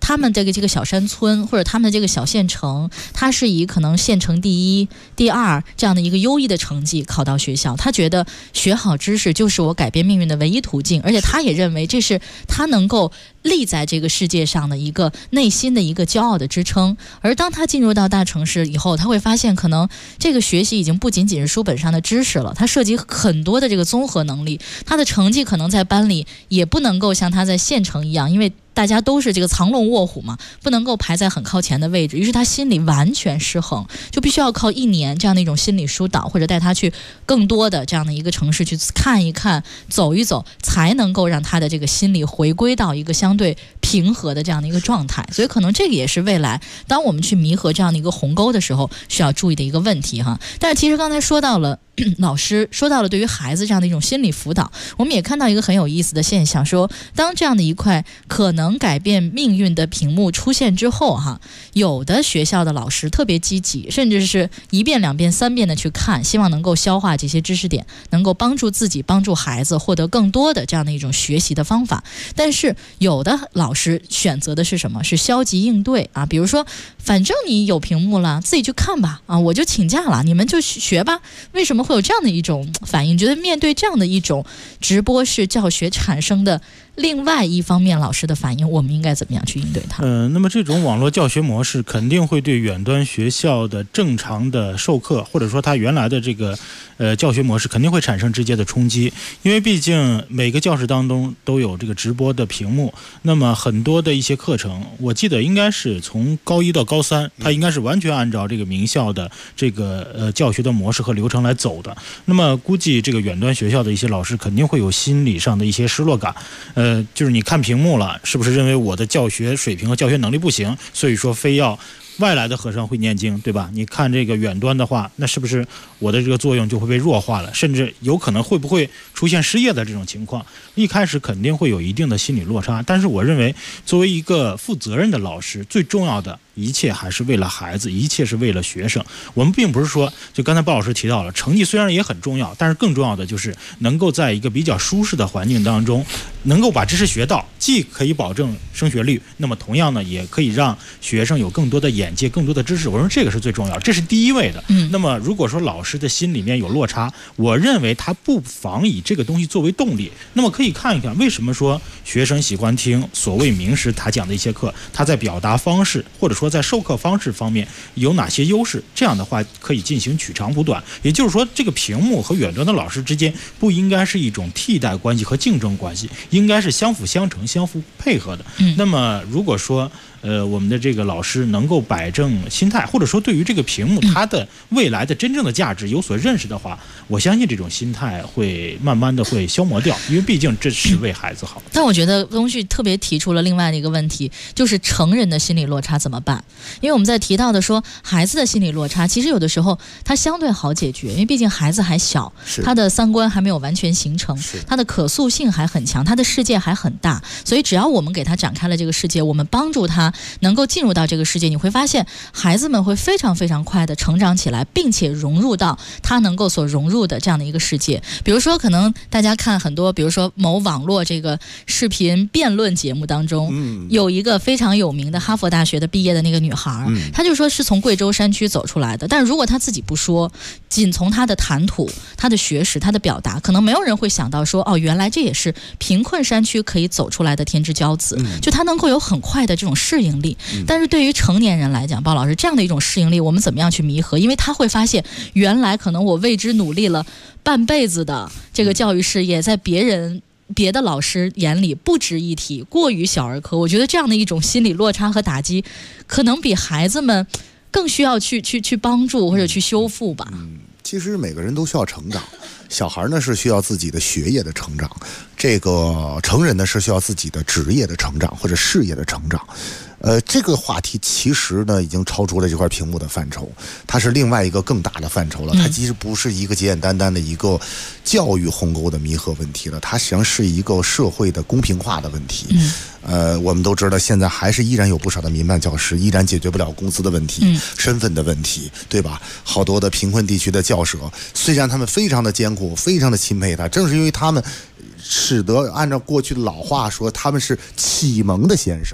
他们这个小山村或者他们这个小县城，他是以可能县城第一、第二这样的一个优异的成绩考到学校，他觉得学好知识就是我改变命运的唯一途径，而且他也认为这是他能够立在这个世界上的一个内心的一个骄傲的支撑。而当他进入到大城市以后，他会发现可能这个学习已经不仅仅是书本上的知识了，他涉及很多的这个综合能力，他的成绩可能在班里也不能够像他在县城一样，因为大家都是这个藏龙卧虎嘛，不能够排在很靠前的位置，于是他心里完全失衡，就必须要靠1年这样的一种心理疏导，或者带他去更多的这样的一个城市去看一看、走一走，才能够让他的这个心理回归到一个相对平和的这样的一个状态。所以可能这个也是未来当我们去弥合这样的一个鸿沟的时候需要注意的一个问题哈。但是其实刚才说到了老师说到了对于孩子这样的一种心理辅导，我们也看到一个很有意思的现象，说当这样的一块可能改变命运的屏幕出现之后哈，有的学校的老师特别积极，甚至是1遍、2遍、3遍的去看，希望能够消化这些知识点，能够帮助自己、帮助孩子获得更多的这样的一种学习的方法。但是有的老师选择的是什么？是消极应对啊，比如说反正你有屏幕了，自己去看吧啊，我就请假了，你们就学吧。为什么会有这样的一种反应？觉得面对这样的一种直播式教学产生的另外一方面老师的反应，我们应该怎么样去应对它？ 那么这种网络教学模式肯定会对远端学校的正常的授课，或者说它原来的这个教学模式肯定会产生直接的冲击，因为毕竟每个教室当中都有这个直播的屏幕，那么很多的一些课程，我记得应该是从高1到高3，它应该是完全按照这个名校的这个教学的模式和流程来走的。那么估计这个远端学校的一些老师肯定会有心理上的一些失落感，就是你看屏幕了，是不是认为我的教学水平和教学能力不行，所以说非要外来的和尚会念经，对吧？你看这个远端的话，那是不是我的这个作用就会被弱化了，甚至有可能会不会出现失业的这种情况？一开始肯定会有一定的心理落差，但是我认为作为一个负责任的老师，最重要的一切还是为了孩子，一切是为了学生。我们并不是说，就刚才鲍老师提到了，成绩虽然也很重要，但是更重要的就是能够在一个比较舒适的环境当中，能够把知识学到，既可以保证升学率，那么同样呢，也可以让学生有更多的眼界、更多的知识。我说这个是最重要，这是第一位的。那么如果说老师的心里面有落差，我认为他不妨以这个东西作为动力。那么可以看一看，为什么说学生喜欢听所谓名师他讲的一些课，他在表达方式或者说在授课方式方面有哪些优势？这样的话可以进行取长补短。也就是说，这个屏幕和远端的老师之间不应该是一种替代关系和竞争关系，应该是相辅相成、相互配合的。那么如果说我们的这个老师能够摆正心态，或者说对于这个屏幕它的未来的真正的价值有所认识的话，我相信这种心态会慢慢的会消磨掉，因为毕竟这是为孩子好。 但我觉得东旭特别提出了另外的一个问题，就是成人的心理落差怎么办？因为我们在提到的说孩子的心理落差，其实有的时候它相对好解决，因为毕竟孩子还小，他的三观还没有完全形成，他的可塑性还很强，他的世界还很大，所以只要我们给他展开了这个世界，我们帮助他能够进入到这个世界，你会发现孩子们会非常非常快的成长起来，并且融入到他能够所融入的这样的一个世界。比如说可能大家看很多，比如说某网络这个视频辩论节目当中，有一个非常有名的哈佛大学的毕业的那个女孩，她就说是从贵州山区走出来的，但如果她自己不说，仅从她的谈吐、她的学识、她的表达，可能没有人会想到说，哦，原来这也是贫困山区可以走出来的天之骄子，就她能够有很快的这种适应力。但是对于成年人来讲，鲍老师，这样的一种适应力我们怎么样去弥合？因为他会发现原来可能我为之努力了半辈子的这个教育事业，在别的老师眼里不值一提，过于小儿科。我觉得这样的一种心理落差和打击，可能比孩子们更需要去帮助或者去修复吧。 其实每个人都需要成长，小孩呢是需要自己的学业的成长，这个成人呢是需要自己的职业的成长或者事业的成长。这个话题其实呢已经超出了这块屏幕的范畴，它是另外一个更大的范畴了。它其实不是一个简简单单的一个教育鸿沟的弥合问题了，它实际上是一个社会的公平化的问题。我们都知道现在还是依然有不少的民办教师依然解决不了工资的问题、身份的问题，对吧？好多的贫困地区的教舍，虽然他们非常的艰苦，非常的钦佩他，正是因为他们使得按照过去的老话说，他们是启蒙的先生。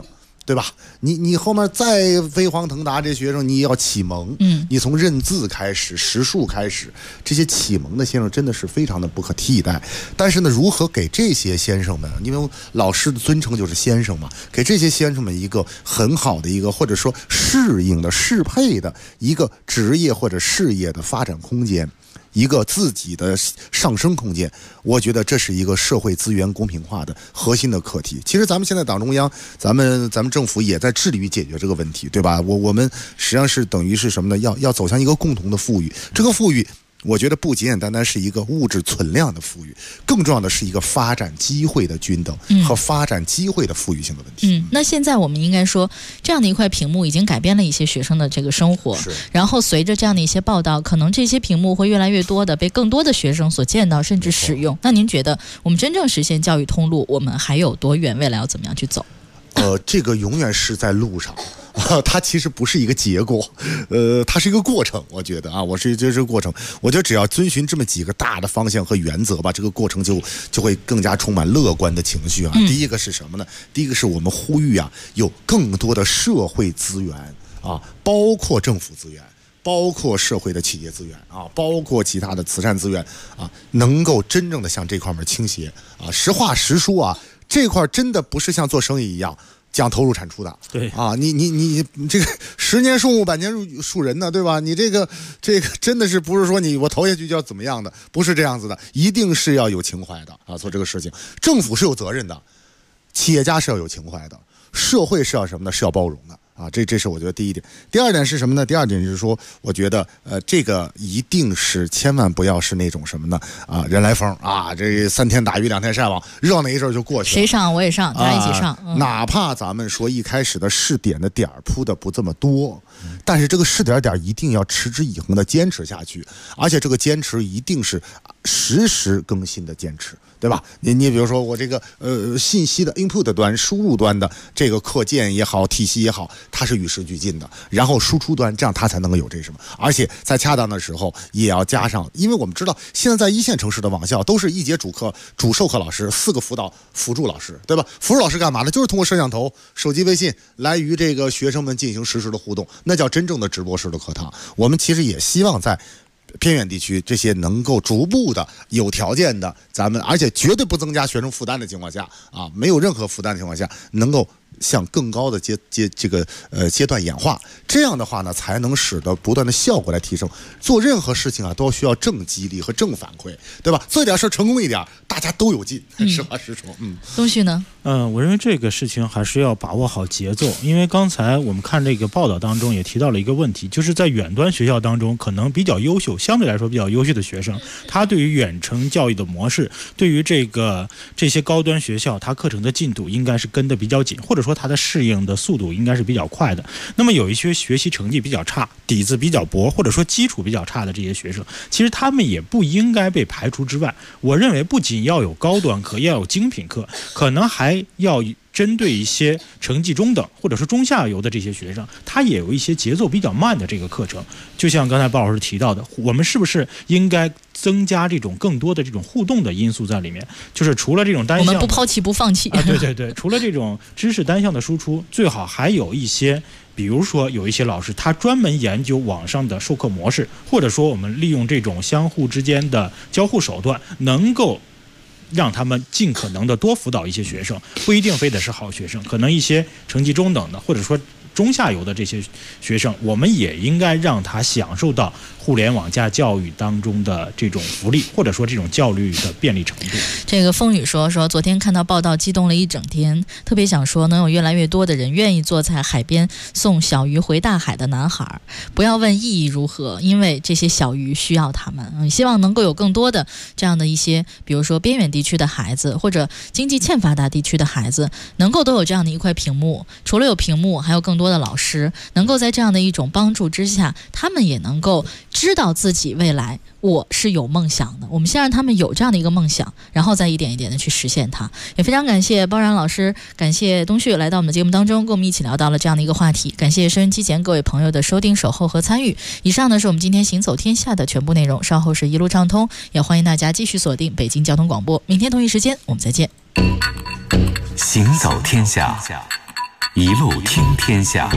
对吧？你后面再飞黄腾达，这学生你也要启蒙，你从认字开始，识数开始，这些启蒙的先生真的是非常的不可替代。但是呢，如何给这些先生们，因为老师的尊称就是先生嘛，给这些先生们一个很好的一个或者说适应的适配的一个职业或者事业的发展空间，一个自己的上升空间，我觉得这是一个社会资源公平化的核心的课题。其实咱们现在党中央，咱们政府也在致力于解决这个问题，对吧？我们实际上是等于是什么呢？要走向一个共同的富裕。这个富裕，我觉得不简简单单是一个物质存量的富裕，更重要的是一个发展机会的均等和发展机会的富裕性的问题。 那现在我们应该说，这样的一块屏幕已经改变了一些学生的这个生活，然后随着这样的一些报道，可能这些屏幕会越来越多的被更多的学生所见到甚至使用。那您觉得我们真正实现教育通路，我们还有多远？未来要怎么样去走？ 这个永远是在路上。它其实不是一个结果，它是一个过程。我觉得啊，这是个过程。我觉得只要遵循这么几个大的方向和原则吧，这个过程就会更加充满乐观的情绪啊。第一个是什么呢？第一个是我们呼吁啊，有更多的社会资源啊，包括政府资源，包括社会的企业资源啊，包括其他的慈善资源啊，能够真正的向这块面倾斜啊。实话实说啊，这块真的不是像做生意一样讲投入产出的， 对啊，你这个10年树木100年树人呢，对吧？你这个真的是不是说我投下去就要怎么样的，不是这样子的，一定是要有情怀的啊，做这个事情。政府是有责任的，企业家是要有情怀的，社会是要什么呢？是要包容的。啊，这是我觉得第一点。第二点是什么呢？第二点就是说，我觉得这个一定是千万不要是那种什么呢？啊，人来疯啊，这3天打鱼2天晒网，热闹一阵就过去了。 谁上我也上，大家一起上。 哪怕咱们说一开始的试点的点铺的不这么多，但是这个试点一定要持之以恒的坚持下去，而且这个坚持一定是实时更新的坚持。对吧？你比如说我这个信息的 input 端、输入端的这个课件也好、体系也好，它是与时俱进的。然后输出端，这样它才能够有这什么，而且在恰当的时候也要加上，因为我们知道现在在一线城市的网校都是一节主授课老师，4个辅助老师，对吧？辅助老师干嘛呢？就是通过摄像头、手机微信来与这个学生们进行实时的互动，那叫真正的直播式的课堂。我们其实也希望在偏远地区这些能够逐步的有条件的，咱们而且绝对不增加学生负担的情况下啊，没有任何负担的情况下，能够向更高的阶段演化，这样的话呢，才能使得不断的效果来提升。做任何事情啊，都需要正激励和正反馈，对吧？做一点事成功一点，大家都有劲。实话实说， 东旭呢？ 我认为这个事情还是要把握好节奏，因为刚才我们看这个报道当中也提到了一个问题，就是在远端学校当中，可能比较优秀，相对来说比较优秀的学生，他对于远程教育的模式，对于这些高端学校，他课程的进度应该是跟得比较紧，或者说他的适应的速度应该是比较快的。那么有一些学习成绩比较差、底子比较薄，或者说基础比较差的这些学生，其实他们也不应该被排除之外。我认为不仅要有高端课，要有精品课，可能还要针对一些成绩中等或者是中下游的这些学生，他也有一些节奏比较慢的这个课程。就像刚才鲍老师提到的，我们是不是应该增加这种更多的这种互动的因素在里面？就是除了这种单向， 我们不抛弃不放弃啊，对，除了这种知识单向的输出，最好还有一些，比如说有一些老师他专门研究网上的授课模式，或者说我们利用这种相互之间的交互手段，能够让他们尽可能的多辅导一些学生，不一定非得是好学生，可能一些成绩中等的或者说中下游的这些学生，我们也应该让他享受到互联网加教育当中的这种福利，或者说这种教育的便利程度。 这个风雨说昨天看到报道激动了一整天，特别想说能有越来越多的人愿意做在海边送小鱼回大海的男孩，不要问意义如何，因为这些小鱼需要他们。希望能够有更多的这样的一些，比如说边远地区的孩子或者经济欠发达地区的孩子，能够都有这样的一块屏幕，除了有屏幕，还有更多的老师能够在这样的一种帮助之下，他们也能够知道自己未来我是有梦想的。我们先让他们有这样的一个梦想，然后再一点一点的去实现它。也非常感谢包然老师，感谢东旭来到我们的节目当中，跟我们一起聊到了这样的一个话题。感谢收音机前各位朋友的收听、守候和参与。以上呢是我们今天行走天下的全部内容，稍后是一路畅通，也欢迎大家继续锁定北京交通广播。明天同一时间我们再见。 行走天下， 一路听天下。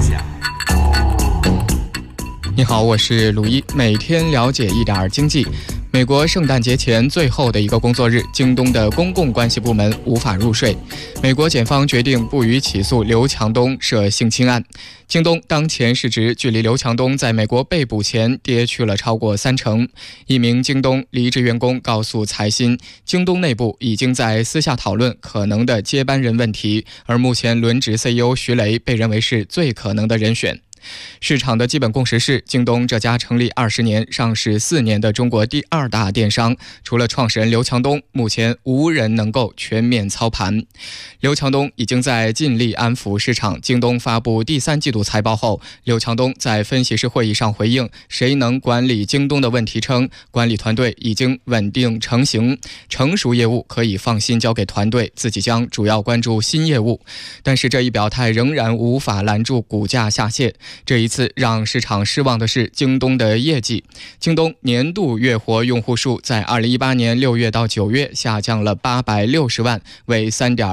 你好，我是鲁一，每天了解一点经济。美国圣诞节前最后的一个工作日，京东的公共关系部门无法入睡。美国检方决定不予起诉刘强东涉性侵案。京东当前市值距离刘强东在美国被捕前跌去了超过30%。一名京东离职员工告诉财新，京东内部已经在私下讨论可能的接班人问题，而目前轮值 CEO 徐雷被认为是最可能的人选。市场的基本共识是，京东这家成立20年、上市4年的中国第2大电商，除了创始人刘强东，目前无人能够全面操盘。刘强东已经在尽力安抚市场。京东发布第3季度财报后，刘强东在分析师会议上回应谁能管理京东的问题称，管理团队已经稳定成型，成熟业务可以放心交给团队，自己将主要关注新业务。但是这一表态仍然无法拦住股价下泻。这一次让市场失望的是京东的业绩。京东年度月活用户数在2018年6月到9月下降了860万，为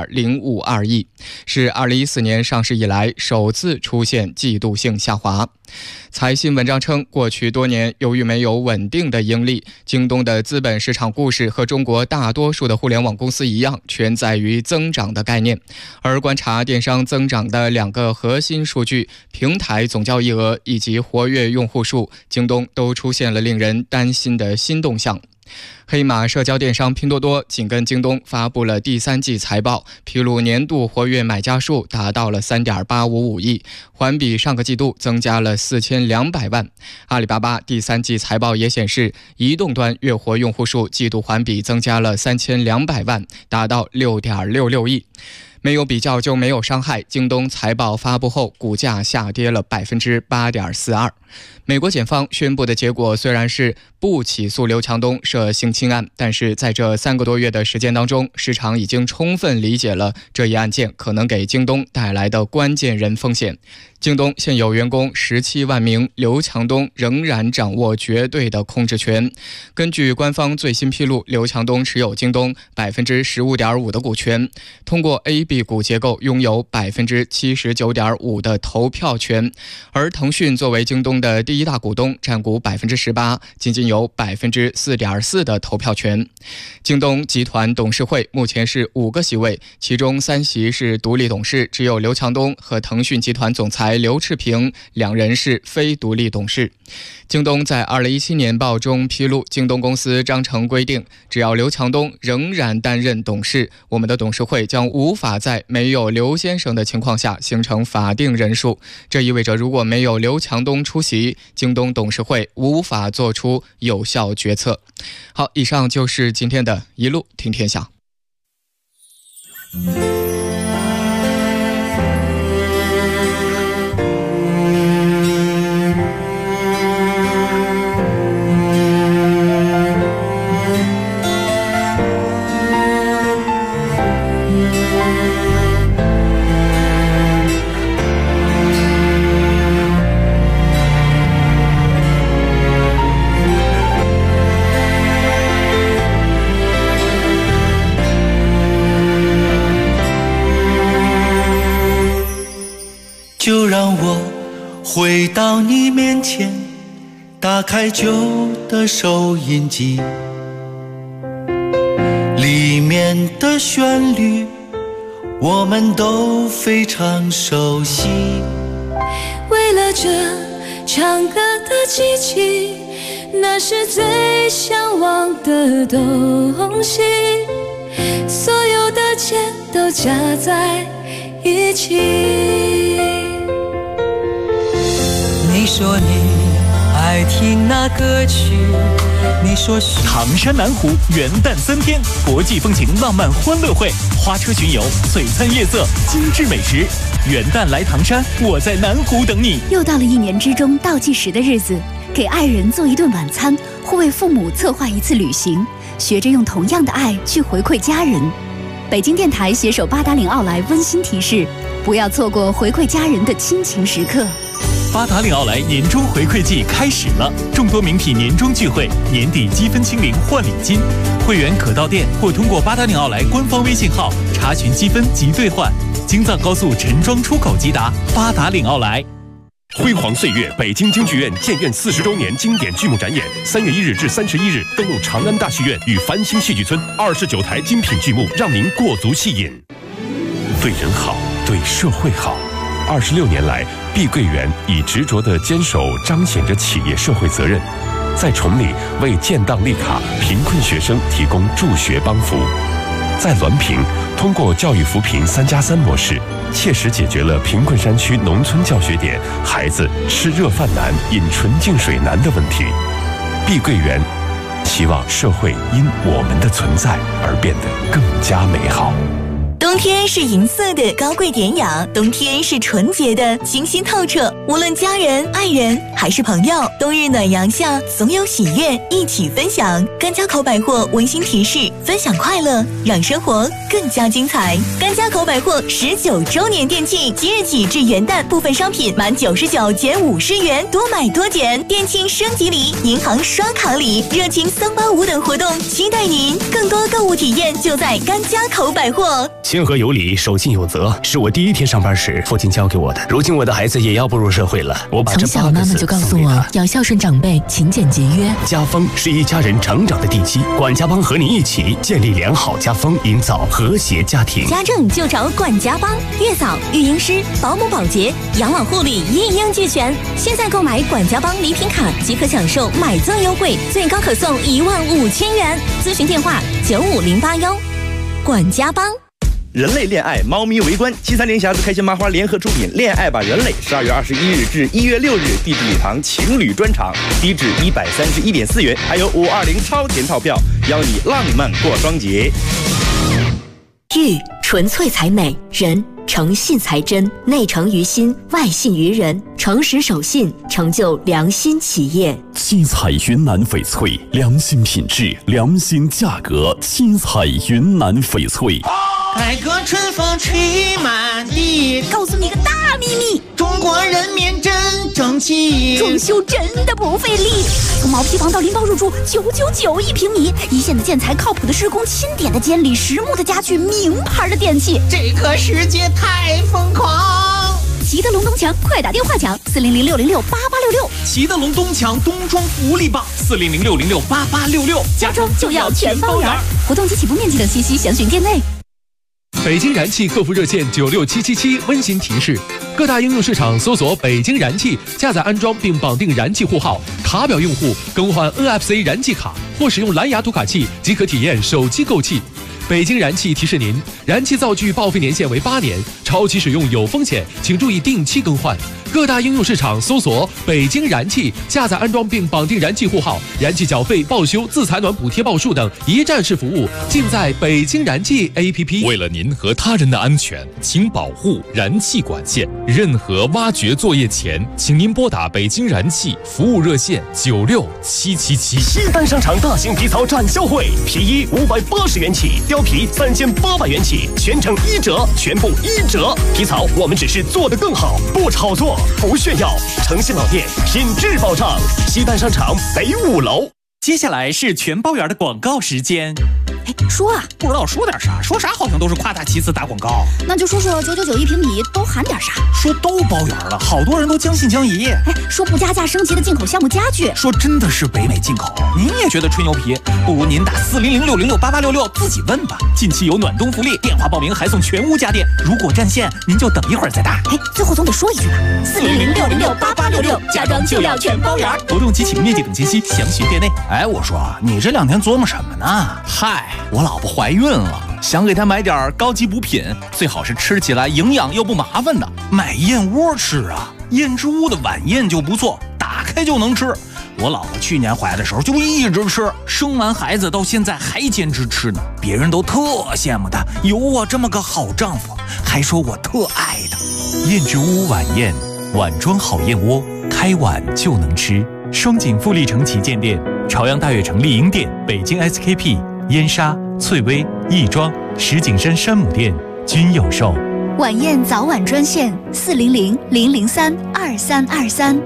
3.052 亿，是2014年上市以来首次出现季度性下滑。财新文章称，过去多年由于没有稳定的盈利，京东的资本市场故事和中国大多数的互联网公司一样，全在于增长的概念。而观察电商增长的2个核心数据，平台总交易额以及活跃用户数，京东都出现了令人担心的新动向。黑马社交电商拼多多紧跟京东发布了第3季财报，披露年度活跃买家数达到了 3.855 亿，环比上个季度增加了4200万。阿里巴巴第3季财报也显示，移动端月活用户数季度环比增加了3200万，达到 6.66 亿。没有比较就没有伤害，京东财报发布后，股价下跌了 8.42%。美国检方宣布的结果虽然是不起诉刘强东涉性侵案，但是在这3个多月的时间当中，市场已经充分理解了这一案件可能给京东带来的关键人风险。京东现有员工17万名，刘强东仍然掌握绝对的控制权。根据官方最新披露，刘强东持有京东 15.5% 的股权，通过 A、B 股结构拥有 79.5% 的投票权，而腾讯作为京东的第1大股东，占股 18%， 仅仅有 4.4% 的投票权。京东集团董事会目前是5个席位，其中3席是独立董事，只有刘强东和腾讯集团总裁刘炽平2人是非独立董事。京东在2017年报中披露，京东公司章程规定，只要刘强东仍然担任董事，我们的董事会将无法在没有刘先生的情况下形成法定人数。这意味着如果没有刘强东出席，京东董事会无法做出有效决策。好，以上就是今天的一路听天下。 就让我回到你面前，打开旧的收音机，里面的旋律我们都非常熟悉。 为了这唱歌的机器，那是最向往的东西，所有的钱都加在一起。 你说你爱听那歌曲，你说是唐山南湖元旦3天国际风情浪漫欢乐会，花车巡游，璀璨夜色，精致美食。元旦来唐山，我在南湖等你。 又到了1年之中倒计时的日子，给爱人做一顿晚餐，或为父母策划一次旅行，学着用同样的爱去回馈家人。北京电台携手8达岭奥莱温馨提示，不要错过回馈家人的亲情时刻。 八达岭奥莱年终回馈季开始了，众多名品年终聚会，年底积分清零换礼金，会员可到店或通过八达岭奥莱官方微信号查询积分及兑换。京藏高速陈庄出口即达八达岭奥莱。 辉煌岁月，北京京剧院建院40周年经典剧目展演，3月1日至31日登陆长安大戏院与繁星戏剧村，29台精品剧目，让您过足戏瘾。对人好，对社会好。26年来，碧桂园以执着的坚守彰显着企业社会责任，在崇礼为建档立卡贫困学生提供助学帮扶，在滦平通过教育扶贫3+3模式，切实解决了贫困山区农村教学点孩子吃热饭难、饮纯净水难的问题。碧桂园希望社会因我们的存在而变得更加美好。 冬天是银色的高贵典雅，冬天是纯洁的清新透彻。无论家人、爱人还是朋友，冬日暖阳下总有喜悦一起分享。甘家口百货温馨提示：分享快乐，让生活更加精彩。甘家口百货19周年店庆，即日起至元旦，部分商品满99减50元，多买多减。店庆升级礼、银行刷卡礼、热情385等活动，期待您！更多购物体验就在甘家口百货。 谦和有礼，守信有责，是我第一天上班时父亲教给我的。如今我的孩子也要步入社会了，我把这从小妈妈就告诉我要孝顺长辈，勤俭节约。 家风是一家人成长的地基，管家帮和你一起建立良好家风，营造和谐家庭。 家政就找管家帮，月嫂、育婴师、保姆、保洁、养老护理一应俱全。现在购买管家帮礼品卡即可享受买赠优惠，最高可送15000元。咨询电话95081。管家帮。 人类恋爱，猫咪围观。七三零匣子开心麻花联合出品《恋爱吧人类》，12月21日至1月6日，地质礼堂情侣专场，低至131.4元，还有520超前套票，邀你浪漫过双节。 玉纯粹才美，人诚信才真，内诚于心，外信于人，诚实守信，成就良心企业。 七彩云南翡翠，良心品质，良心价格。七彩云南翡翠。 改革春风吹满地， 告诉你个大秘密， 中国人民真争气， 装修真的不费力，从毛坯房到拎包入住999一平米，一线的建材，靠谱的施工，钦点的监理，实木的家具，名牌的电器， 这个世界太疯狂。 齐德龙东墙，快打电话抢400-606-8866。 齐德龙东墙冬装福利棒，400-606-8866， 家装就要全包圆。活动及起步面积等信息详询店内。 北京燃气客服热线96777温馨提示：各大应用市场搜索北京燃气，下载安装并绑定燃气户号，卡表用户更换 NFC 燃气卡或使用蓝牙读卡器即可体验手机购气。北京燃气提示您，燃气灶具报废年限为8年，超期使用有风险，请注意定期更换。各大应用市场搜索北京燃气，下载安装并绑定燃气户号，燃气缴费、报修、自采暖补贴报数等一站式服务尽在北京燃气 APP。 为了您和他人的安全，请保护燃气管线。任何挖掘作业前，请您拨打北京燃气服务热线96777。 西单商场大型皮草展销会，皮衣580元起，貂皮3800元起，全程1折，全部1折。皮草我们只是做得更好，不炒作。不炫耀，诚信老店，品质保障。西单商场北5楼。 接下来是全包圆的广告时间。 说啊， 不知道说点啥，说啥好像都是夸大其词打广告。 那就说说999一平米都含点啥？ 说都包圆了，好多人都将信将疑。 说不加价升级的进口项目家具， 说真的是北美进口。您也觉得吹牛皮？不如您打400-606-8866自己问吧。近期有暖冬福利，电话报名还送全屋家电。如果占线，您就等一会儿再打。 最后总得说一句吧，400-606-8866，家装就要全包圆。 活动及起步面积等信息详询店内。我说你这2天琢磨什么呢？嗨，我老婆怀孕了，想给她买点高级补品，最好是吃起来营养又不麻烦的。买燕窝吃啊，燕之屋的晚宴就不错，打开就能吃。我老婆去年怀的时候就一直吃，生完孩子到现在还坚持吃呢。别人都特羡慕她有我这么个好丈夫，还说我特爱她。燕之屋晚宴，碗装好燕窝，开碗就能吃。双井富力城旗舰店、朝阳大悦城丽婴店、北京 SKP、燕莎、翠微、亦庄、石景山山姆店均有售。 晚宴早晚专线400-003-2323。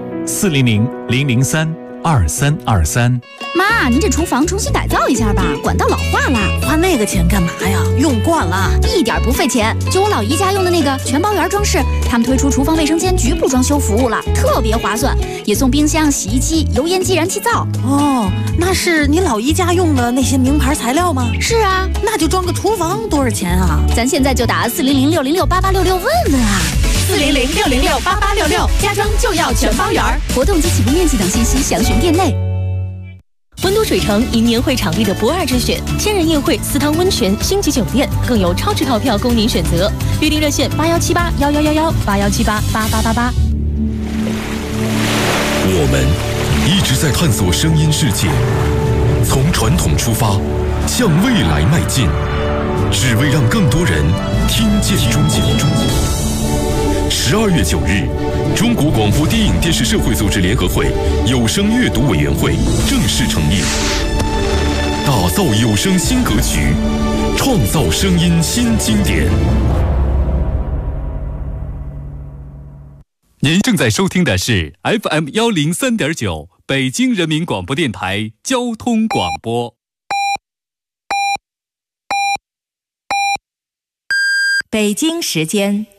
400-003-2323。 妈，您这厨房重新改造一下吧，管道老化了。 花那个钱干嘛呀？用惯了， 一点不费钱。就我老姨家用的那个全包圆装饰，他们推出厨房卫生间局部装修服务了，特别划算，也送冰箱、洗衣机、油烟机、燃气灶。 哦，那是你老姨家用的那些名牌材料吗？ 是啊， 那就装个厨房多少钱啊？ 咱现在就打400-606-8866问问啊。 400-606-8866，家装就要全包圆。 活动及起步面积等信息详询店内。 温都水城迎年会场地的不二之选，千人宴会、私汤温泉、星级酒店，更有超值套票供您选择。预订热线8178111181788888。 我们一直在探索声音世界，从传统出发，向未来迈进，只为让更多人听见中国。12月9日，中国广播电影电视社会组织联合会有声阅读委员会正式成立，打造有声新格局，创造声音新经典。 您正在收听的是 FM103.9北京人民广播电台交通广播。 北京时间